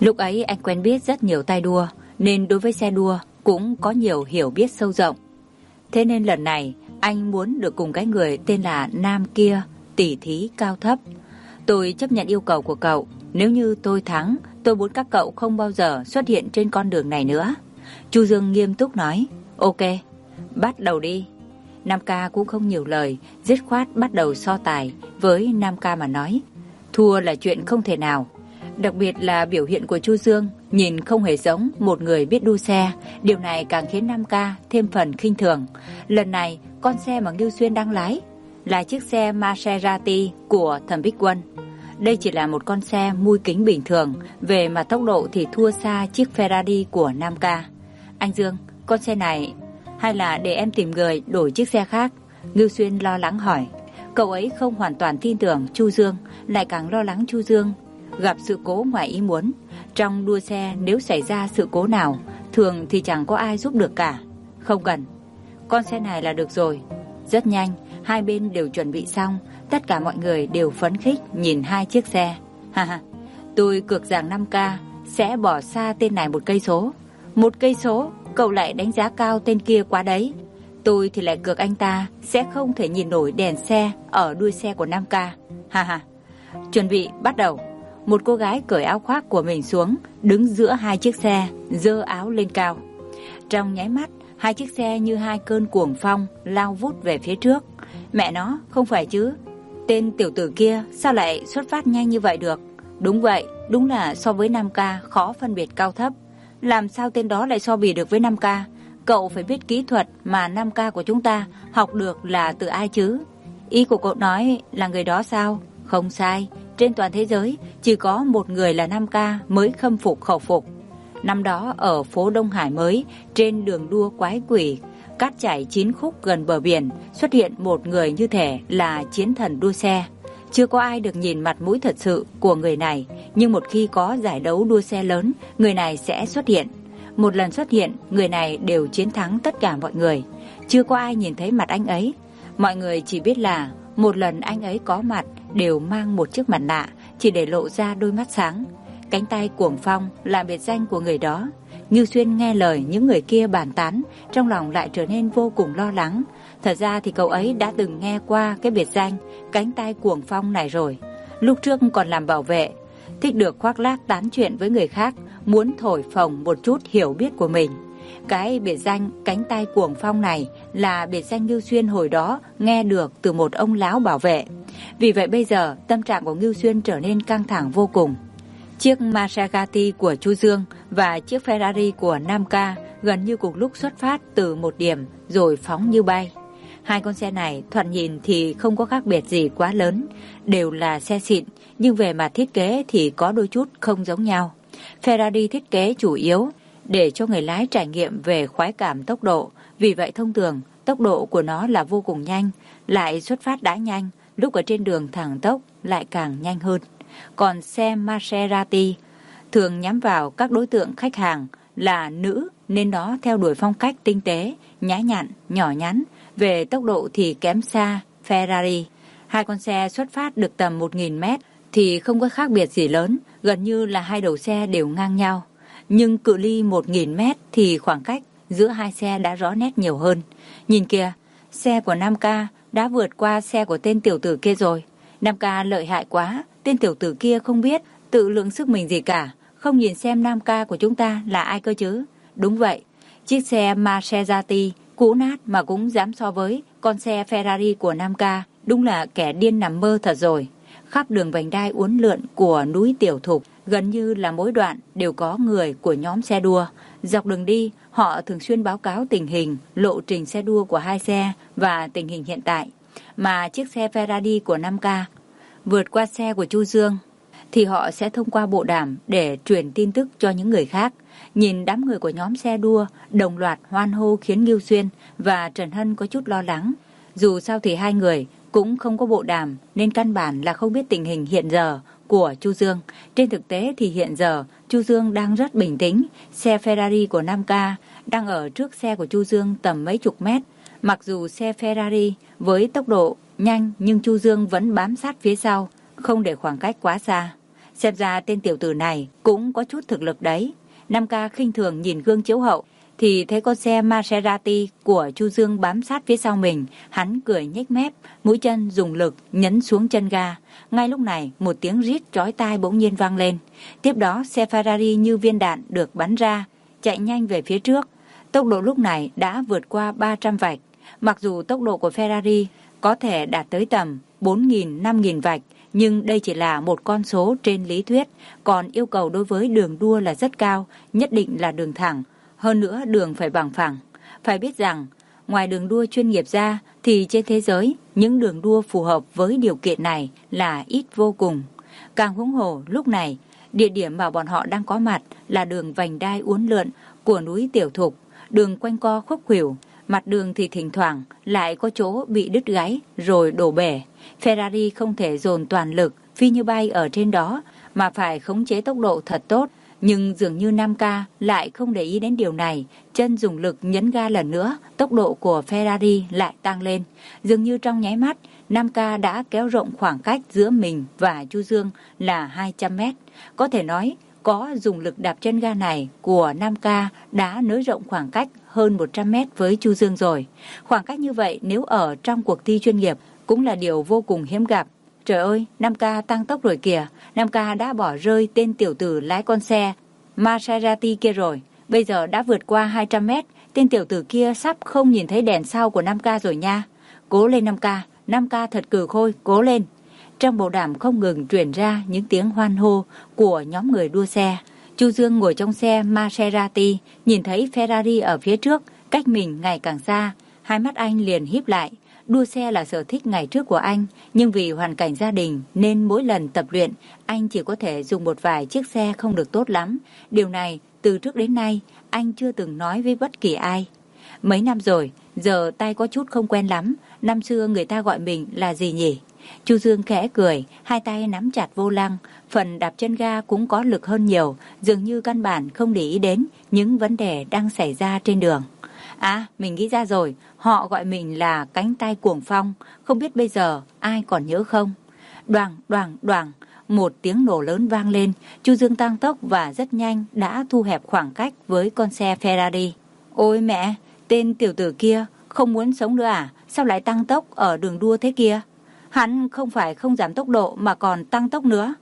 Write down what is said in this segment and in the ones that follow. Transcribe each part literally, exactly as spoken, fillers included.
Lúc ấy anh quen biết rất nhiều tay đua, nên đối với xe đua cũng có nhiều hiểu biết sâu rộng. Thế nên lần này anh muốn được cùng cái người tên là Nam kia tỉ thí cao thấp. Tôi chấp nhận yêu cầu của cậu. Nếu như tôi thắng, tôi muốn các cậu không bao giờ xuất hiện trên con đường này nữa. Chu Dương nghiêm túc nói. Ok, bắt đầu đi. Nam ca cũng không nhiều lời, dứt khoát bắt đầu so tài. Với Nam ca mà nói, thua là chuyện không thể nào. Đặc biệt là biểu hiện của Chu Dương nhìn không hề giống một người biết đua xe. Điều này càng khiến Nam ca thêm phần khinh thường. Lần này con xe mà Ngưu Xuyên đang lái là chiếc xe Maserati của Thẩm Bích Quân. Đây chỉ là một con xe mui kính bình thường, về mặt tốc độ thì thua xa chiếc Ferrari của Nam ca. Anh Dương, con xe này hay là để em tìm người đổi chiếc xe khác? Ngưu Xuyên lo lắng hỏi. Cậu ấy không hoàn toàn tin tưởng Chu Dương, lại càng lo lắng Chu Dương gặp sự cố ngoài ý muốn. Trong đua xe nếu xảy ra sự cố nào, thường thì chẳng có ai giúp được cả. Không cần, con xe này là được rồi. Rất nhanh, hai bên đều chuẩn bị xong. Tất cả mọi người đều phấn khích nhìn hai chiếc xe. Ha ha, tôi cược rằng Nam ca sẽ bỏ xa tên này một cây số. Một cây số, cậu lại đánh giá cao tên kia quá đấy. Tôi thì lại cược anh ta sẽ không thể nhìn nổi đèn xe ở đuôi xe của Nam ca. Ha ha, chuẩn bị bắt đầu. Một cô gái cởi áo khoác của mình xuống, đứng giữa hai chiếc xe, giơ áo lên cao. Trong nháy mắt, hai chiếc xe như hai cơn cuồng phong lao vút về phía trước. Mẹ nó, không phải chứ? Tên tiểu tử kia sao lại xuất phát nhanh như vậy được? Đúng vậy, đúng là so với Nam ca khó phân biệt cao thấp. Làm sao tên đó lại so bì được với Nam ca? Cậu phải biết kỹ thuật mà Nam ca của chúng ta học được là từ ai chứ? Ý của cậu nói là người đó sao? Không sai, trên toàn thế giới chỉ có một người là Nam ca mới khâm phục khẩu phục. Năm đó ở phố Đông Hải mới, trên đường đua quái quỷ, cát chảy chín khúc gần bờ biển, xuất hiện một người như thể là chiến thần đua xe. Chưa có ai được nhìn mặt mũi thật sự của người này, nhưng một khi có giải đấu đua xe lớn, người này sẽ xuất hiện. Một lần xuất hiện, người này đều chiến thắng tất cả mọi người. Chưa có ai nhìn thấy mặt anh ấy. Mọi người chỉ biết là một lần anh ấy có mặt đều mang một chiếc mặt nạ, chỉ để lộ ra đôi mắt sáng. Cánh tay cuồng phong là biệt danh của người đó. Ngưu Xuyên nghe lời những người kia bàn tán, trong lòng lại trở nên vô cùng lo lắng. Thật ra thì cậu ấy đã từng nghe qua cái biệt danh cánh tay cuồng phong này rồi. Lúc trước còn làm bảo vệ, thích được khoác lác tán chuyện với người khác, muốn thổi phồng một chút hiểu biết của mình. Cái biệt danh cánh tay cuồng phong này là biệt danh Ngưu Xuyên hồi đó nghe được từ một ông lão bảo vệ. Vì vậy bây giờ tâm trạng của Ngưu Xuyên trở nên căng thẳng vô cùng. Chiếc Maserati của Chu Dương và chiếc Ferrari của Nam ca gần như cùng lúc xuất phát từ một điểm rồi phóng như bay. Hai con xe này thoạt nhìn thì không có khác biệt gì quá lớn, đều là xe xịn, nhưng về mặt thiết kế thì có đôi chút không giống nhau. Ferrari thiết kế chủ yếu để cho người lái trải nghiệm về khoái cảm tốc độ, vì vậy thông thường tốc độ của nó là vô cùng nhanh, lại xuất phát đã nhanh, lúc ở trên đường thẳng tốc lại càng nhanh hơn. Còn xe Maserati thường nhắm vào các đối tượng khách hàng là nữ, nên nó theo đuổi phong cách tinh tế, nhã nhặn, nhỏ nhắn. Về tốc độ thì kém xa Ferrari. Hai con xe xuất phát được tầm một nghìn mét thì không có khác biệt gì lớn, gần như là hai đầu xe đều ngang nhau. Nhưng cự ly một nghìn mét thì khoảng cách giữa hai xe đã rõ nét nhiều hơn. Nhìn kìa, xe của Nam ca đã vượt qua xe của tên tiểu tử kia rồi. Nam ca lợi hại quá, tên tiểu tử kia không biết tự lượng sức mình gì cả, không nhìn xem Nam ca của chúng ta là ai cơ chứ. Đúng vậy, chiếc xe Maserati cũ nát mà cũng dám so với con xe Ferrari của Nam ca, đúng là kẻ điên nằm mơ thật rồi. Khắp đường vành đai uốn lượn của núi Tiểu Thục, gần như là mỗi đoạn đều có người của nhóm xe đua. Dọc đường đi, họ thường xuyên báo cáo tình hình, lộ trình xe đua của hai xe và tình hình hiện tại. Mà chiếc xe Ferrari của Nam ca vượt qua xe của Chu Dương thì họ sẽ thông qua bộ đàm để truyền tin tức cho những người khác. Nhìn đám người của nhóm xe đua đồng loạt hoan hô khiến Ngưu Xuyên và Trần Hân có chút lo lắng. Dù sao thì hai người cũng không có bộ đàm nên căn bản là không biết tình hình hiện giờ của Chu Dương. Trên thực tế thì hiện giờ Chu Dương đang rất bình tĩnh. Xe Ferrari của Nam ca đang ở trước xe của Chu Dương tầm mấy chục mét. Mặc dù xe Ferrari với tốc độ nhanh nhưng Chu Dương vẫn bám sát phía sau, không để khoảng cách quá xa. Xem ra tên tiểu tử này cũng có chút thực lực đấy. Nam Ca khinh thường nhìn gương chiếu hậu thì thấy con xe Maserati của Chu Dương bám sát phía sau mình. Hắn cười nhếch mép, mũi chân dùng lực nhấn xuống chân ga. Ngay lúc này một tiếng rít chói tai bỗng nhiên vang lên. Tiếp đó xe Ferrari như viên đạn được bắn ra, chạy nhanh về phía trước. Tốc độ lúc này đã vượt qua ba trăm vạch. Mặc dù tốc độ của Ferrari có thể đạt tới tầm bốn nghìn, năm nghìn vạch, nhưng đây chỉ là một con số trên lý thuyết, còn yêu cầu đối với đường đua là rất cao, nhất định là đường thẳng, hơn nữa đường phải bằng phẳng. Phải biết rằng, ngoài đường đua chuyên nghiệp ra thì trên thế giới, những đường đua phù hợp với điều kiện này là ít vô cùng. Càng huống hồ lúc này, địa điểm mà bọn họ đang có mặt là đường vành đai uốn lượn của núi Tiểu Thục, đường quanh co khúc khuỷu, mặt đường thì thỉnh thoảng lại có chỗ bị đứt gáy rồi đổ bể. Ferrari không thể dồn toàn lực phi như bay ở trên đó mà phải khống chế tốc độ thật tốt, nhưng dường như Nam Ca lại không để ý đến điều này, chân dùng lực nhấn ga lần nữa, tốc độ của Ferrari lại tăng lên. Dường như trong nháy mắt, Nam Ca đã kéo rộng khoảng cách giữa mình và Chu Dương là hai trăm mét. Có thể nói, có dùng lực đạp chân ga này của Nam Ca đã nới rộng khoảng cách hơn một trăm mét với Chu Dương rồi. Khoảng cách như vậy nếu ở trong cuộc thi chuyên nghiệp cũng là điều vô cùng hiếm gặp. Trời ơi, Nam Ca tăng tốc rồi kìa. Nam Ca đã bỏ rơi tên tiểu tử lái con xe Maserati kia rồi. Bây giờ đã vượt qua hai trăm mét. Tên tiểu tử kia sắp không nhìn thấy đèn sau của Nam Ca rồi nha. Cố lên Nam Ca, Nam Ca thật cừ khôi, cố lên. Trong bộ đàm không ngừng truyền ra những tiếng hoan hô của nhóm người đua xe. Chu Dương ngồi trong xe Maserati, nhìn thấy Ferrari ở phía trước, cách mình ngày càng xa. Hai mắt anh liền híp lại. Đua xe là sở thích ngày trước của anh, nhưng vì hoàn cảnh gia đình nên mỗi lần tập luyện, anh chỉ có thể dùng một vài chiếc xe không được tốt lắm. Điều này, từ trước đến nay, anh chưa từng nói với bất kỳ ai. Mấy năm rồi, giờ tay có chút không quen lắm. Năm xưa người ta gọi mình là gì nhỉ? Chu Dương khẽ cười, hai tay nắm chặt vô lăng, phần đạp chân ga cũng có lực hơn nhiều, dường như căn bản không để ý đến những vấn đề đang xảy ra trên đường. À, mình nghĩ ra rồi, họ gọi mình là cánh tay cuồng phong, không biết bây giờ ai còn nhớ không? Đoàng, đoàng, đoàng, một tiếng nổ lớn vang lên, Chu Dương tăng tốc và rất nhanh đã thu hẹp khoảng cách với con xe Ferrari. Ôi mẹ, tên tiểu tử kia không muốn sống nữa à? Sao lại tăng tốc ở đường đua thế kia? Hắn không phải không giảm tốc độ mà còn tăng tốc nữa.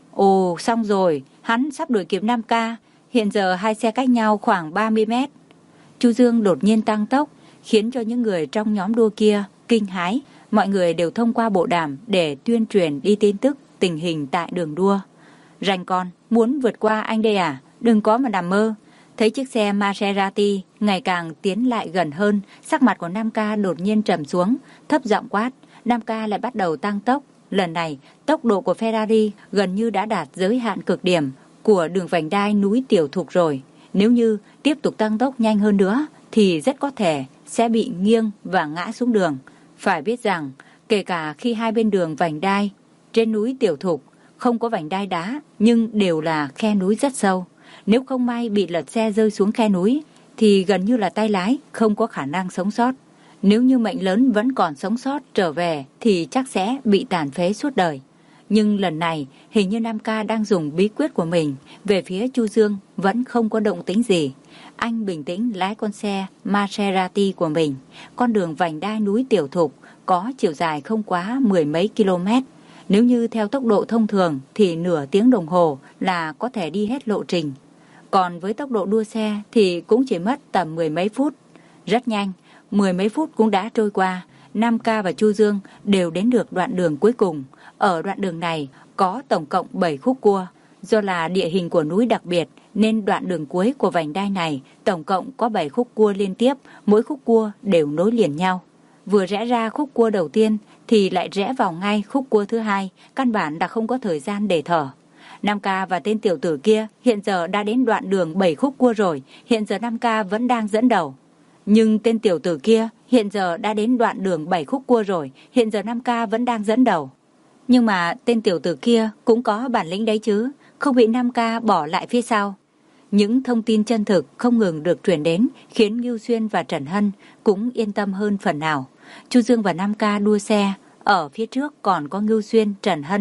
Ồ, xong rồi, hắn sắp đuổi kịp Nam Ca, hiện giờ hai xe cách nhau khoảng ba mươi mét. Chu Dương đột nhiên tăng tốc, khiến cho những người trong nhóm đua kia kinh hãi. Mọi người đều thông qua bộ đàm để tuyên truyền đi tin tức tình hình tại đường đua. Rành con, muốn vượt qua anh đây à? Đừng có mà nằm mơ. Thấy chiếc xe Maserati ngày càng tiến lại gần hơn, sắc mặt của Nam Ca đột nhiên trầm xuống, thấp giọng quát. Nam Ca lại bắt đầu tăng tốc. Lần này, tốc độ của Ferrari gần như đã đạt giới hạn cực điểm của đường vành đai núi Tiểu Thục rồi. Nếu như tiếp tục tăng tốc nhanh hơn nữa thì rất có thể sẽ bị nghiêng và ngã xuống đường. Phải biết rằng, kể cả khi hai bên đường vành đai trên núi Tiểu Thục không có vành đai đá nhưng đều là khe núi rất sâu. Nếu không may bị lật xe rơi xuống khe núi thì gần như là tay lái không có khả năng sống sót. Nếu như mệnh lớn vẫn còn sống sót trở về thì chắc sẽ bị tàn phế suốt đời. Nhưng lần này hình như Nam Ca đang dùng bí quyết của mình. Về phía Chu Dương vẫn không có động tĩnh gì. Anh bình tĩnh lái con xe Maserati của mình. Con đường vành đai núi Tiểu Thục có chiều dài không quá mười mấy km. Nếu như theo tốc độ thông thường thì nửa tiếng đồng hồ là có thể đi hết lộ trình. Còn với tốc độ đua xe thì cũng chỉ mất tầm mười mấy phút. Rất nhanh, mười mấy phút cũng đã trôi qua. Nam Ca và Chu Dương đều đến được đoạn đường cuối cùng. Ở đoạn đường này có tổng cộng bảy khúc cua. Do là địa hình của núi đặc biệt nên đoạn đường cuối của vành đai này tổng cộng có bảy khúc cua liên tiếp, mỗi khúc cua đều nối liền nhau. Vừa rẽ ra khúc cua đầu tiên thì lại rẽ vào ngay khúc cua thứ hai, căn bản đã không có thời gian để thở. Nam Ca và tên tiểu tử kia hiện giờ đã đến đoạn đường bảy khúc cua rồi, hiện giờ Nam Ca vẫn đang dẫn đầu. Nhưng tên tiểu tử kia hiện giờ đã đến đoạn đường bảy khúc cua rồi, hiện giờ Nam Ca vẫn đang dẫn đầu. Nhưng mà tên tiểu tử kia cũng có bản lĩnh đấy chứ, không bị Nam Ca bỏ lại phía sau. Những thông tin chân thực không ngừng được truyền đến khiến Ngưu Xuyên và Trần Hân cũng yên tâm hơn phần nào. Chu Dương và Nam Ca đua xe, ở phía trước còn có Ngưu Xuyên, Trần Hân.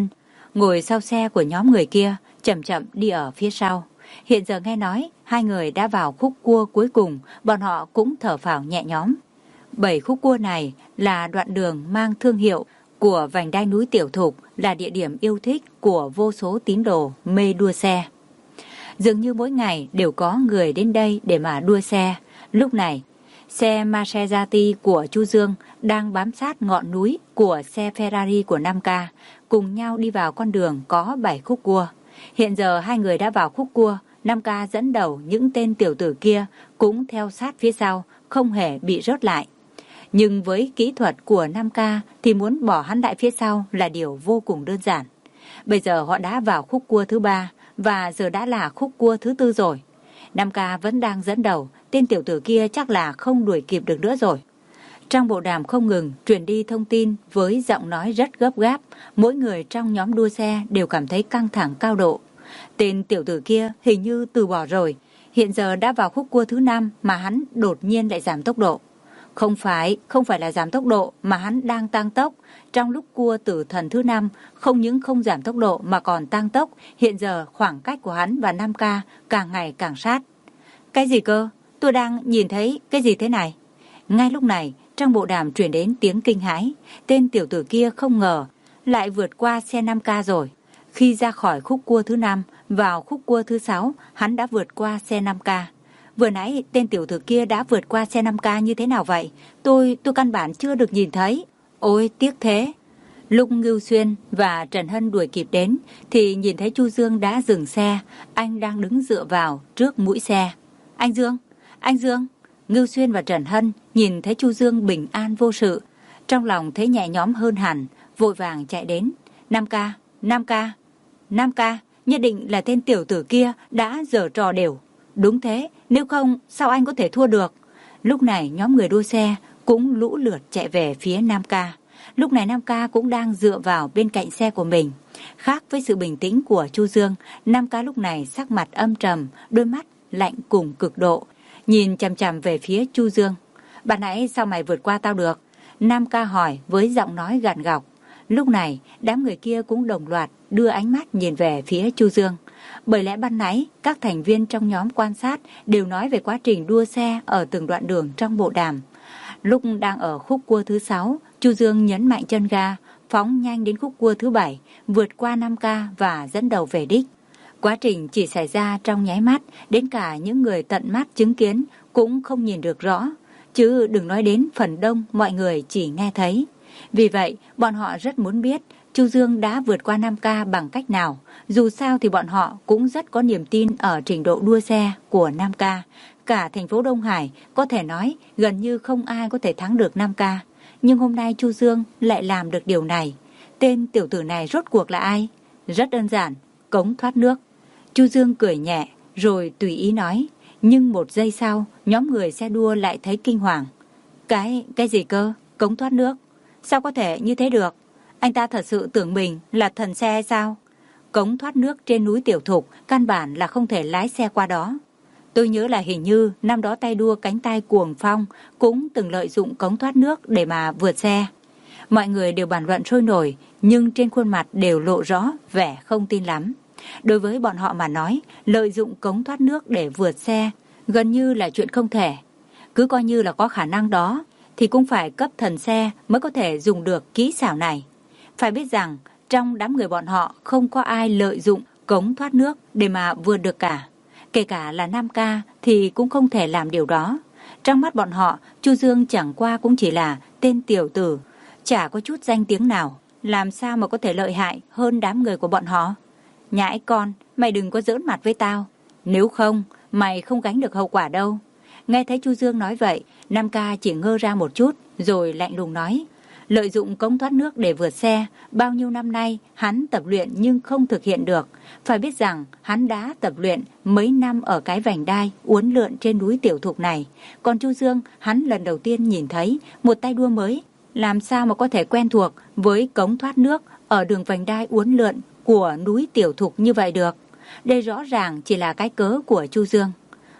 ngồi sau xe của nhóm người kia, chậm chậm đi ở phía sau. Hiện giờ nghe nói hai người đã vào khúc cua cuối cùng, bọn họ cũng thở phào nhẹ nhõm. Bảy khúc cua này là đoạn đường mang thương hiệu của vành đai núi Tiểu Thục, là địa điểm yêu thích của vô số tín đồ mê đua xe. Dường như mỗi ngày đều có người đến đây để mà đua xe. Lúc này, xe Maserati của Chu Dương đang bám sát ngọn núi của xe Ferrari của năm ca, cùng nhau đi vào con đường có bảy khúc cua. Hiện giờ hai người đã vào khúc cua, năm ca dẫn đầu, những tên tiểu tử kia cũng theo sát phía sau, không hề bị rớt lại. Nhưng với kỹ thuật của năm ca thì muốn bỏ hắn lại phía sau là điều vô cùng đơn giản. Bây giờ họ đã vào khúc cua thứ ba và giờ đã là khúc cua thứ tư rồi. năm ca vẫn đang dẫn đầu, tên tiểu tử kia chắc là không đuổi kịp được nữa rồi. Trong bộ đàm không ngừng truyền đi thông tin với giọng nói rất gấp gáp, mỗi người trong nhóm đua xe đều cảm thấy căng thẳng cao độ. Tên tiểu tử kia hình như từ bỏ rồi, hiện giờ đã vào khúc cua thứ năm mà hắn đột nhiên lại giảm tốc độ. Không phải, không phải là giảm tốc độ mà hắn đang tăng tốc. Trong lúc cua tử thần thứ năm, không những không giảm tốc độ mà còn tăng tốc. Hiện giờ khoảng cách của hắn và năm ca càng ngày càng sát. Cái gì cơ? Tôi đang nhìn thấy cái gì thế này? Ngay lúc này, trong bộ đàm truyền đến tiếng kinh hãi. Tên tiểu tử kia không ngờ lại vượt qua xe năm ca rồi. Khi ra khỏi khúc cua thứ năm, vào khúc cua thứ sáu, hắn đã vượt qua xe năm ca. Vừa nãy tên tiểu tử kia đã vượt qua xe năm ca như thế nào vậy? Tôi, tôi căn bản chưa được nhìn thấy. Ôi, tiếc thế. Lúc Ngưu Xuyên và Trần Hân đuổi kịp đến, thì nhìn thấy Chu Dương đã dừng xe. Anh đang đứng dựa vào trước mũi xe. Anh Dương, anh Dương. Ngưu Xuyên và Trần Hân nhìn thấy Chu Dương bình an vô sự. Trong lòng thấy nhẹ nhõm hơn hẳn, vội vàng chạy đến. năm ca, năm ca, năm ca, nhất định là tên tiểu tử kia đã giở trò đều. Đúng thế, nếu không sao anh có thể thua được. Lúc này nhóm người đua xe cũng lũ lượt chạy về phía năm ca. Lúc này năm ca cũng đang dựa vào bên cạnh xe của mình. Khác với sự bình tĩnh của Chu Dương, năm ca lúc này sắc mặt âm trầm, đôi mắt lạnh cùng cực độ, nhìn chằm chằm về phía Chu Dương. Bạn nãy sao mày vượt qua tao được? năm ca hỏi với giọng nói gằn gọc. Lúc này đám người kia cũng đồng loạt đưa ánh mắt nhìn về phía Chu Dương. Bởi lẽ ban nãy các thành viên trong nhóm quan sát đều nói về quá trình đua xe ở từng đoạn đường trong bộ đàm. Lúc đang ở khúc cua thứ sáu, Chu Dương nhấn mạnh chân ga, phóng nhanh đến khúc cua thứ bảy, vượt qua năm ca và dẫn đầu về đích. Quá trình chỉ xảy ra trong nháy mắt, đến cả những người tận mắt chứng kiến cũng không nhìn được rõ, chứ đừng nói đến phần đông mọi người chỉ nghe thấy. Vì vậy, bọn họ rất muốn biết Chu Dương đã vượt qua năm ca bằng cách nào. Dù sao thì bọn họ cũng rất có niềm tin ở trình độ đua xe của năm ca. Cả thành phố Đông Hải có thể nói gần như không ai có thể thắng được năm ca. Nhưng hôm nay Chu Dương lại làm được điều này. Tên tiểu tử này rốt cuộc là ai? Rất đơn giản, cống thoát nước. Chu Dương cười nhẹ rồi tùy ý nói. Nhưng một giây sau, nhóm người xe đua lại thấy kinh hoàng. Cái, cái gì cơ? Cống thoát nước? Sao có thể như thế được? Anh ta thật sự tưởng mình là thần xe hay sao? Cống thoát nước trên núi Tiểu Thục căn bản là không thể lái xe qua đó. Tôi nhớ là hình như năm đó tay đua cánh tay Cuồng Phong cũng từng lợi dụng cống thoát nước để mà vượt xe. Mọi người đều bàn luận sôi nổi, nhưng trên khuôn mặt đều lộ rõ vẻ không tin lắm. Đối với bọn họ mà nói, lợi dụng cống thoát nước để vượt xe gần như là chuyện không thể. Cứ coi như là có khả năng đó, thì cũng phải cấp thần xe mới có thể dùng được kỹ xảo này. Phải biết rằng, trong đám người bọn họ không có ai lợi dụng cống thoát nước để mà vượt được cả. Kể cả là năm ca thì cũng không thể làm điều đó. Trong mắt bọn họ, Chu Dương chẳng qua cũng chỉ là tên tiểu tử, chả có chút danh tiếng nào. Làm sao mà có thể lợi hại hơn đám người của bọn họ? Nhãi con, mày đừng có giỡn mặt với tao. Nếu không, mày không gánh được hậu quả đâu. Nghe thấy Chu Dương nói vậy, năm ca chỉ ngơ ra một chút, rồi lạnh lùng nói. Lợi dụng cống thoát nước để vượt xe, bao nhiêu năm nay hắn tập luyện nhưng không thực hiện được. Phải biết rằng hắn đã tập luyện mấy năm ở cái vành đai uốn lượn trên núi Tiểu Thục này. Còn Chu Dương, hắn lần đầu tiên nhìn thấy một tay đua mới. Làm sao mà có thể quen thuộc với cống thoát nước ở đường vành đai uốn lượn của núi Tiểu Thục như vậy được? Đây rõ ràng chỉ là cái cớ của Chu Dương.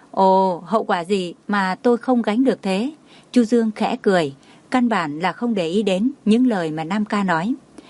Ồ, hậu quả gì mà tôi không gánh được thế? Chu Dương khẽ cười, căn bản là không để ý đến những lời mà Nam ca nói.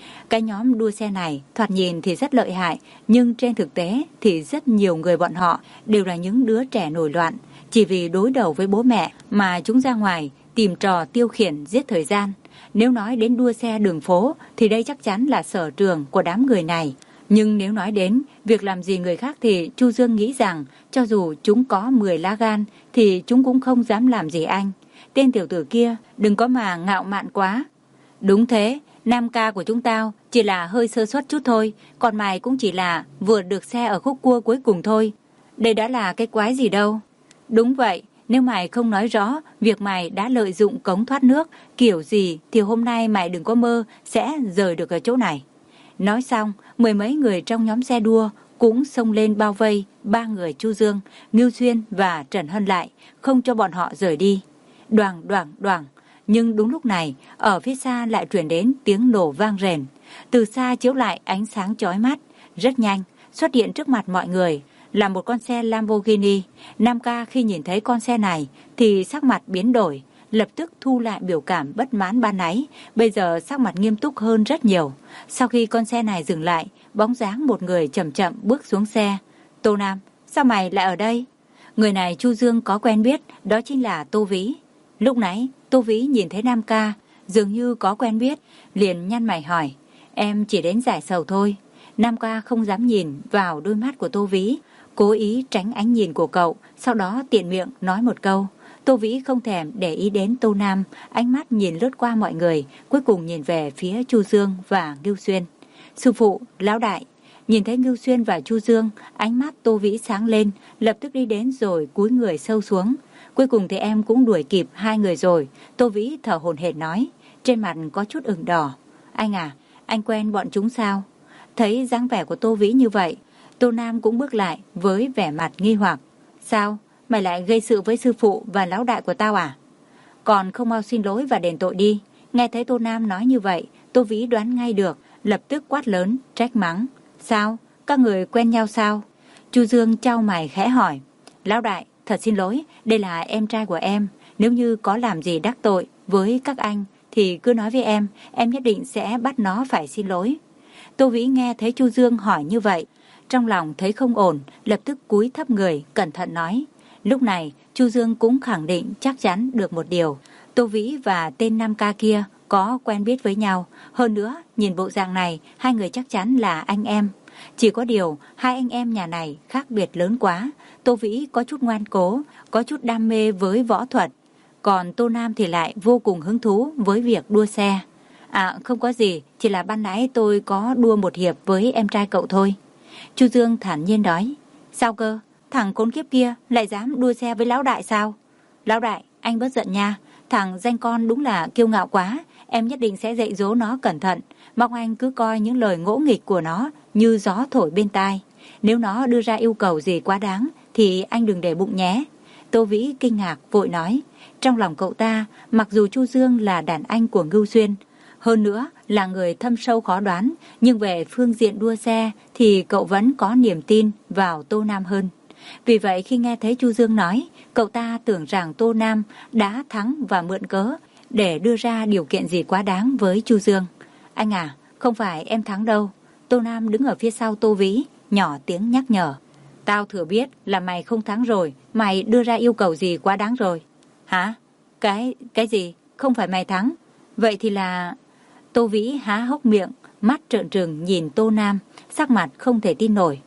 Cái nhóm đua xe này thoạt nhìn thì rất lợi hại, nhưng trên thực tế thì rất nhiều người bọn họ đều là những đứa trẻ nổi loạn. Chỉ vì đối đầu với bố mẹ mà chúng ra ngoài tìm trò tiêu khiển giết thời gian. Nếu nói đến đua xe đường phố thì đây chắc chắn là sở trường của đám người này. Nhưng nếu nói đến việc làm gì người khác thì Chu Dương nghĩ rằng cho dù chúng có mười lá gan thì chúng cũng không dám làm gì anh. Tên tiểu tử kia đừng có mà ngạo mạn quá. Đúng thế, Nam ca của chúng tao chỉ là hơi sơ suất chút thôi, còn mày cũng chỉ là vượt được xe ở khúc cua cuối cùng thôi. Đây đã là cái quái gì đâu. Đúng vậy, nếu mày không nói rõ việc mày đã lợi dụng cống thoát nước kiểu gì thì hôm nay mày đừng có mơ sẽ rời được ở chỗ này. Nói xong, mười mấy người trong nhóm xe đua cũng xông lên bao vây ba người Chu Dương, Ngưu Xuyên và Trần Hân lại, không cho bọn họ rời đi. Đoàng đoàng đoàng, nhưng đúng lúc này, ở phía xa lại truyền đến tiếng nổ vang rền. Từ xa chiếu lại ánh sáng chói mắt, rất nhanh, xuất hiện trước mặt mọi người là một con xe Lamborghini. Nam ca khi nhìn thấy con xe này thì sắc mặt biến đổi, lập tức thu lại biểu cảm bất mãn ban nãy, bây giờ sắc mặt nghiêm túc hơn rất nhiều. Sau khi con xe này dừng lại, bóng dáng một người chậm chậm bước xuống xe. Tô Nam, sao mày lại ở đây? Người này Chu Dương có quen biết, đó chính là Tô Vĩ. Lúc nãy, Tô Vĩ nhìn thấy Nam ca, dường như có quen biết, liền nhăn mày hỏi, em chỉ đến giải sầu thôi. Nam ca không dám nhìn vào đôi mắt của Tô Vĩ, cố ý tránh ánh nhìn của cậu, sau đó tiện miệng nói một câu. Tô Vĩ không thèm để ý đến Tô Nam, ánh mắt nhìn lướt qua mọi người, cuối cùng nhìn về phía Chu Dương và Ngưu Xuyên. Sư phụ, lão đại. Nhìn thấy Ngưu Xuyên và Chu Dương, ánh mắt Tô Vĩ sáng lên, lập tức đi đến rồi cúi người sâu xuống. Cuối cùng thì em cũng đuổi kịp hai người rồi. Tô Vĩ thở hổn hển nói, trên mặt có chút ửng đỏ. Anh à, anh quen bọn chúng sao? Thấy dáng vẻ của Tô Vĩ như vậy, Tô Nam cũng bước lại với vẻ mặt nghi hoặc. Sao? Mày lại gây sự với sư phụ và lão đại của tao à? Còn không mau xin lỗi và đền tội đi. Nghe thấy Tô Nam nói như vậy, Tô Vĩ đoán ngay được, lập tức quát lớn, trách mắng. Sao? Các người quen nhau sao? Chu Dương chau mày khẽ hỏi. Lão đại, thật xin lỗi, đây là em trai của em. Nếu như có làm gì đắc tội với các anh thì cứ nói với em, em nhất định sẽ bắt nó phải xin lỗi. Tô Vĩ nghe thấy Chu Dương hỏi như vậy, trong lòng thấy không ổn, lập tức cúi thấp người, cẩn thận nói. Lúc này, Chu Dương cũng khẳng định chắc chắn được một điều. Tô Vĩ và tên Nam ca kia có quen biết với nhau. Hơn nữa, nhìn bộ dạng này, hai người chắc chắn là anh em. Chỉ có điều, hai anh em nhà này khác biệt lớn quá. Tô Vĩ có chút ngoan cố, có chút đam mê với võ thuật. Còn Tô Nam thì lại vô cùng hứng thú với việc đua xe. À, không có gì, chỉ là ban nãy tôi có đua một hiệp với em trai cậu thôi. Chu Dương thản nhiên nói. Sao cơ? Thằng khốn kiếp kia lại dám đua xe với lão đại sao? Lão đại, anh bớt giận nha. Thằng danh con đúng là kiêu ngạo quá. Em nhất định sẽ dạy dỗ nó cẩn thận. Mong anh cứ coi những lời ngỗ nghịch của nó như gió thổi bên tai. Nếu nó đưa ra yêu cầu gì quá đáng thì anh đừng để bụng nhé. Tô Vĩ kinh ngạc vội nói. Trong lòng cậu ta, mặc dù Chu Dương là đàn anh của Ngưu Xuyên, hơn nữa là người thâm sâu khó đoán, nhưng về phương diện đua xe thì cậu vẫn có niềm tin vào Tô Nam hơn. Vì vậy khi nghe thấy Chu Dương nói, cậu ta tưởng rằng Tô Nam đã thắng và mượn cớ để đưa ra điều kiện gì quá đáng với Chu Dương. Anh à, không phải em thắng đâu. Tô Nam đứng ở phía sau Tô Vĩ, nhỏ tiếng nhắc nhở. Tao thừa biết là mày không thắng rồi, mày đưa ra yêu cầu gì quá đáng rồi. Hả? Cái, cái gì? Không phải mày thắng? Vậy thì là... Tô Vĩ há hốc miệng, mắt trợn trừng nhìn Tô Nam, sắc mặt không thể tin nổi.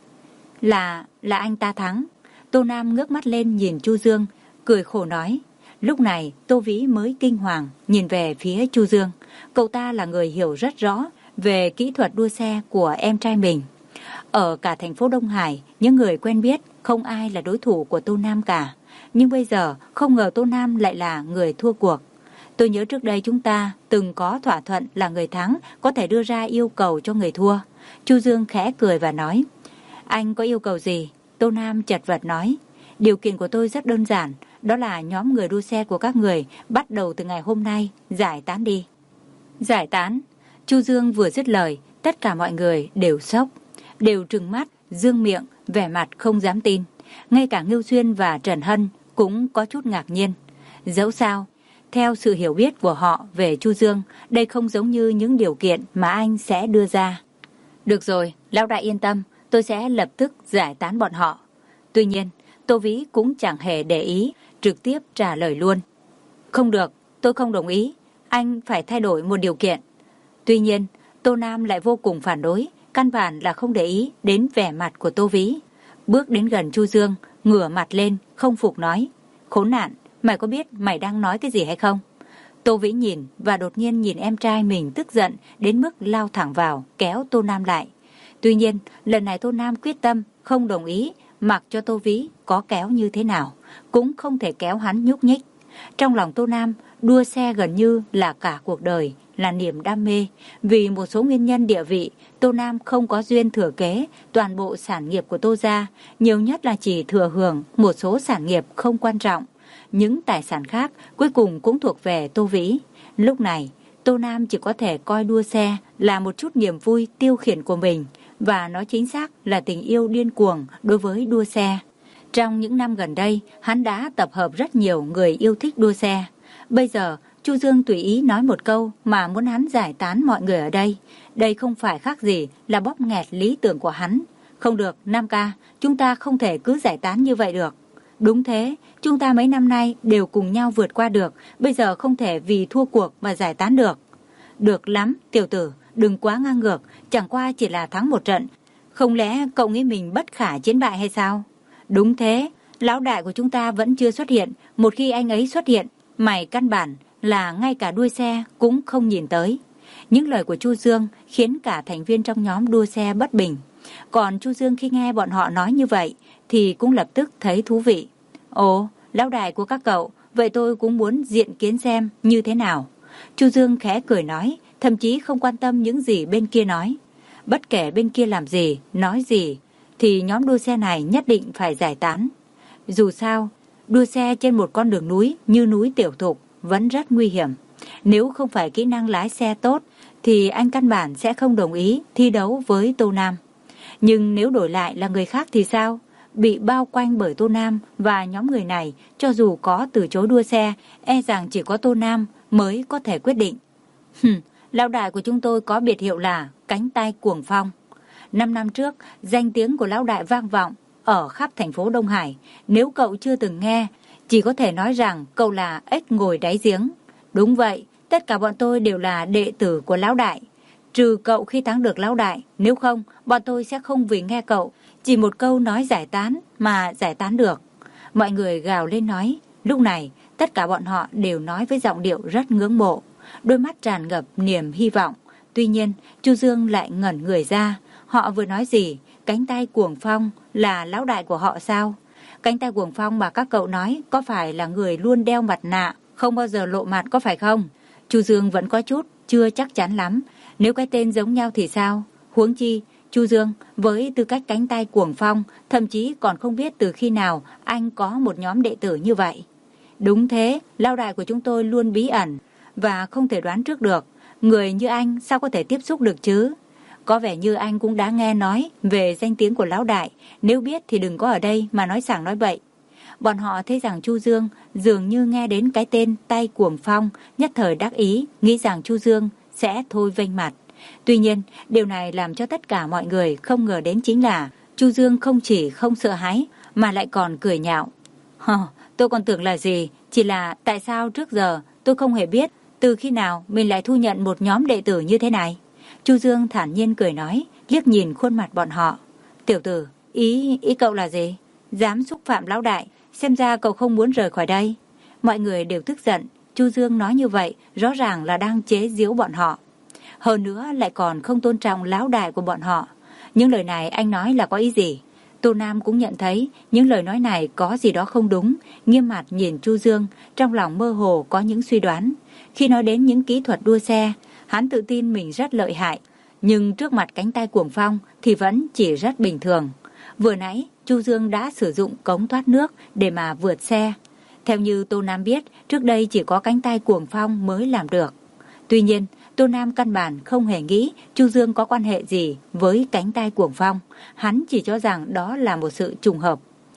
Là, là anh ta thắng. Tô Nam ngước mắt lên nhìn Chu Dương, cười khổ nói. Lúc này Tô Vĩ mới kinh hoàng nhìn về phía Chu Dương. Cậu ta là người hiểu rất rõ về kỹ thuật đua xe của em trai mình. Ở cả thành phố Đông Hải, những người quen biết không ai là đối thủ của Tô Nam cả. Nhưng bây giờ không ngờ Tô Nam lại là người thua cuộc. Tôi nhớ trước đây chúng ta từng có thỏa thuận là người thắng có thể đưa ra yêu cầu cho người thua. Chu Dương khẽ cười và nói. Anh có yêu cầu gì? Tô Nam chật vật nói. Điều kiện của tôi rất đơn giản, đó là nhóm người đua xe của các người bắt đầu từ ngày hôm nay giải tán đi. Giải tán? Chu Dương vừa dứt lời, tất cả mọi người đều sốc, đều trừng mắt, dương miệng, vẻ mặt không dám tin. Ngay cả Ngưu Xuyên và Trần Hân cũng có chút ngạc nhiên. Dẫu sao Theo sự hiểu biết của họ về Chu Dương, đây không giống như những điều kiện mà anh sẽ đưa ra. Được rồi, lão đại yên tâm, tôi sẽ lập tức giải tán bọn họ. Tuy nhiên, Tô Vĩ cũng chẳng hề để ý, trực tiếp trả lời luôn. Không được, tôi không đồng ý, anh phải thay đổi một điều kiện. Tuy nhiên, Tô Nam lại vô cùng phản đối, căn bản là không để ý đến vẻ mặt của Tô Vĩ. Bước đến gần Chu Dương, ngửa mặt lên, không phục nói. Khốn nạn, mày có biết mày đang nói cái gì hay không? Tô Vĩ nhìn và đột nhiên nhìn em trai mình tức giận đến mức lao thẳng vào, kéo Tô Nam lại. Tuy nhiên, lần này Tô Nam quyết tâm, không đồng ý, mặc cho Tô Vĩ có kéo như thế nào, cũng không thể kéo hắn nhúc nhích. Trong lòng Tô Nam, đua xe gần như là cả cuộc đời, là niềm đam mê. Vì một số nguyên nhân địa vị, Tô Nam không có duyên thừa kế toàn bộ sản nghiệp của Tô gia, nhiều nhất là chỉ thừa hưởng một số sản nghiệp không quan trọng. Những tài sản khác cuối cùng cũng thuộc về Tô Vĩ. Lúc này, Tô Nam chỉ có thể coi đua xe là một chút niềm vui tiêu khiển của mình, và nó chính xác là tình yêu điên cuồng đối với đua xe. Trong những năm gần đây, hắn đã tập hợp rất nhiều người yêu thích đua xe. Bây giờ, Chu Dương tùy ý nói một câu mà muốn hắn giải tán mọi người ở đây. Đây không phải khác gì là bóp nghẹt lý tưởng của hắn. Không được, Nam ca, chúng ta không thể cứ giải tán như vậy được. Đúng thế, chúng ta mấy năm nay đều cùng nhau vượt qua được, bây giờ không thể vì thua cuộc mà giải tán được. Được lắm, tiểu tử, đừng quá ngang ngược, chẳng qua chỉ là thắng một trận. Không lẽ cậu nghĩ mình bất khả chiến bại hay sao? Đúng thế, lão đại của chúng ta vẫn chưa xuất hiện, một khi anh ấy xuất hiện, mày căn bản là ngay cả đuôi xe cũng không nhìn tới. Những lời của Chu Dương khiến cả thành viên trong nhóm đua xe bất bình. Còn Chu Dương khi nghe bọn họ nói như vậy thì cũng lập tức thấy thú vị. Ồ, lão đại của các cậu, vậy tôi cũng muốn diện kiến xem như thế nào. Chu Dương khẽ cười nói, thậm chí không quan tâm những gì bên kia nói. Bất kể bên kia làm gì, nói gì, thì nhóm đua xe này nhất định phải giải tán. Dù sao, đua xe trên một con đường núi như núi Tiểu Thục vẫn rất nguy hiểm. Nếu không phải kỹ năng lái xe tốt, thì anh căn bản sẽ không đồng ý thi đấu với Tô Nam. Nhưng nếu đổi lại là người khác thì sao? Bị bao quanh bởi Tô Nam và nhóm người này, cho dù có từ chối đua xe, e rằng chỉ có Tô Nam mới có thể quyết định. Hừm, lão đại của chúng tôi có biệt hiệu là cánh tay cuồng phong. Năm năm trước, danh tiếng của lão đại vang vọng ở khắp thành phố Đông Hải. Nếu cậu chưa từng nghe, chỉ có thể nói rằng cậu là ếch ngồi đáy giếng. Đúng vậy, tất cả bọn tôi đều là đệ tử của lão đại. Trừ cậu khi thắng được lão đại, nếu không, bọn tôi sẽ không vì nghe cậu chỉ một câu nói giải tán mà giải tán được. Mọi người gào lên nói. Lúc này, tất cả bọn họ đều nói với giọng điệu rất ngưỡng mộ, đôi mắt tràn ngập niềm hy vọng. Tuy nhiên, Chu Dương lại ngẩn người ra. Họ vừa nói gì? Cánh tay cuồng phong là lão đại của họ sao? Cánh tay cuồng phong mà các cậu nói có phải là người luôn đeo mặt nạ, không bao giờ lộ mặt có phải không? Chu Dương vẫn có chút chưa chắc chắn lắm. Nếu cái tên giống nhau thì sao? Huống chi, Chu Dương với tư cách cánh tay cuồng phong, thậm chí còn không biết từ khi nào anh có một nhóm đệ tử như vậy. Đúng thế, lão đại của chúng tôi luôn bí ẩn và không thể đoán trước được. Người như anh sao có thể tiếp xúc được chứ? Có vẻ như anh cũng đã nghe nói về danh tiếng của lão đại. Nếu biết thì đừng có ở đây mà nói sảng nói bậy. Bọn họ thấy rằng Chu Dương dường như nghe đến cái tên tay cuồng phong, nhất thời đắc ý, nghĩ rằng Chu Dương sẽ thôi vênh mặt. Tuy nhiên, điều này làm cho tất cả mọi người không ngờ đến chính là Chu Dương không chỉ không sợ hãi mà lại còn cười nhạo. Hờ, tôi còn tưởng là gì, chỉ là tại sao trước giờ tôi không hề biết từ khi nào mình lại thu nhận một nhóm đệ tử như thế này. Chu Dương thản nhiên cười nói, liếc nhìn khuôn mặt bọn họ. Tiểu tử, ý ý cậu là gì? Dám xúc phạm lão đại, xem ra cậu không muốn rời khỏi đây. Mọi người đều tức giận, Chu Dương nói như vậy rõ ràng là đang chế giễu bọn họ. Hơn nữa lại còn không tôn trọng lão đại của bọn họ. Những lời này anh nói là có ý gì? Tô Nam cũng nhận thấy những lời nói này có gì đó không đúng, nghiêm mặt nhìn Chu Dương, trong lòng mơ hồ có những suy đoán. Khi nói đến những kỹ thuật đua xe, hắn tự tin mình rất lợi hại, nhưng trước mặt cánh tay cuồng phong thì vẫn chỉ rất bình thường. Vừa nãy, Chu Dương đã sử dụng cống thoát nước để mà vượt xe. Theo như Tô Nam biết, trước đây chỉ có cánh tay cuồng phong mới làm được. Tuy nhiên, Tô Nam căn bản không hề nghĩ Chu Dương có quan hệ gì với cánh tay cuồng phong. Hắn chỉ cho rằng đó là một sự trùng hợp.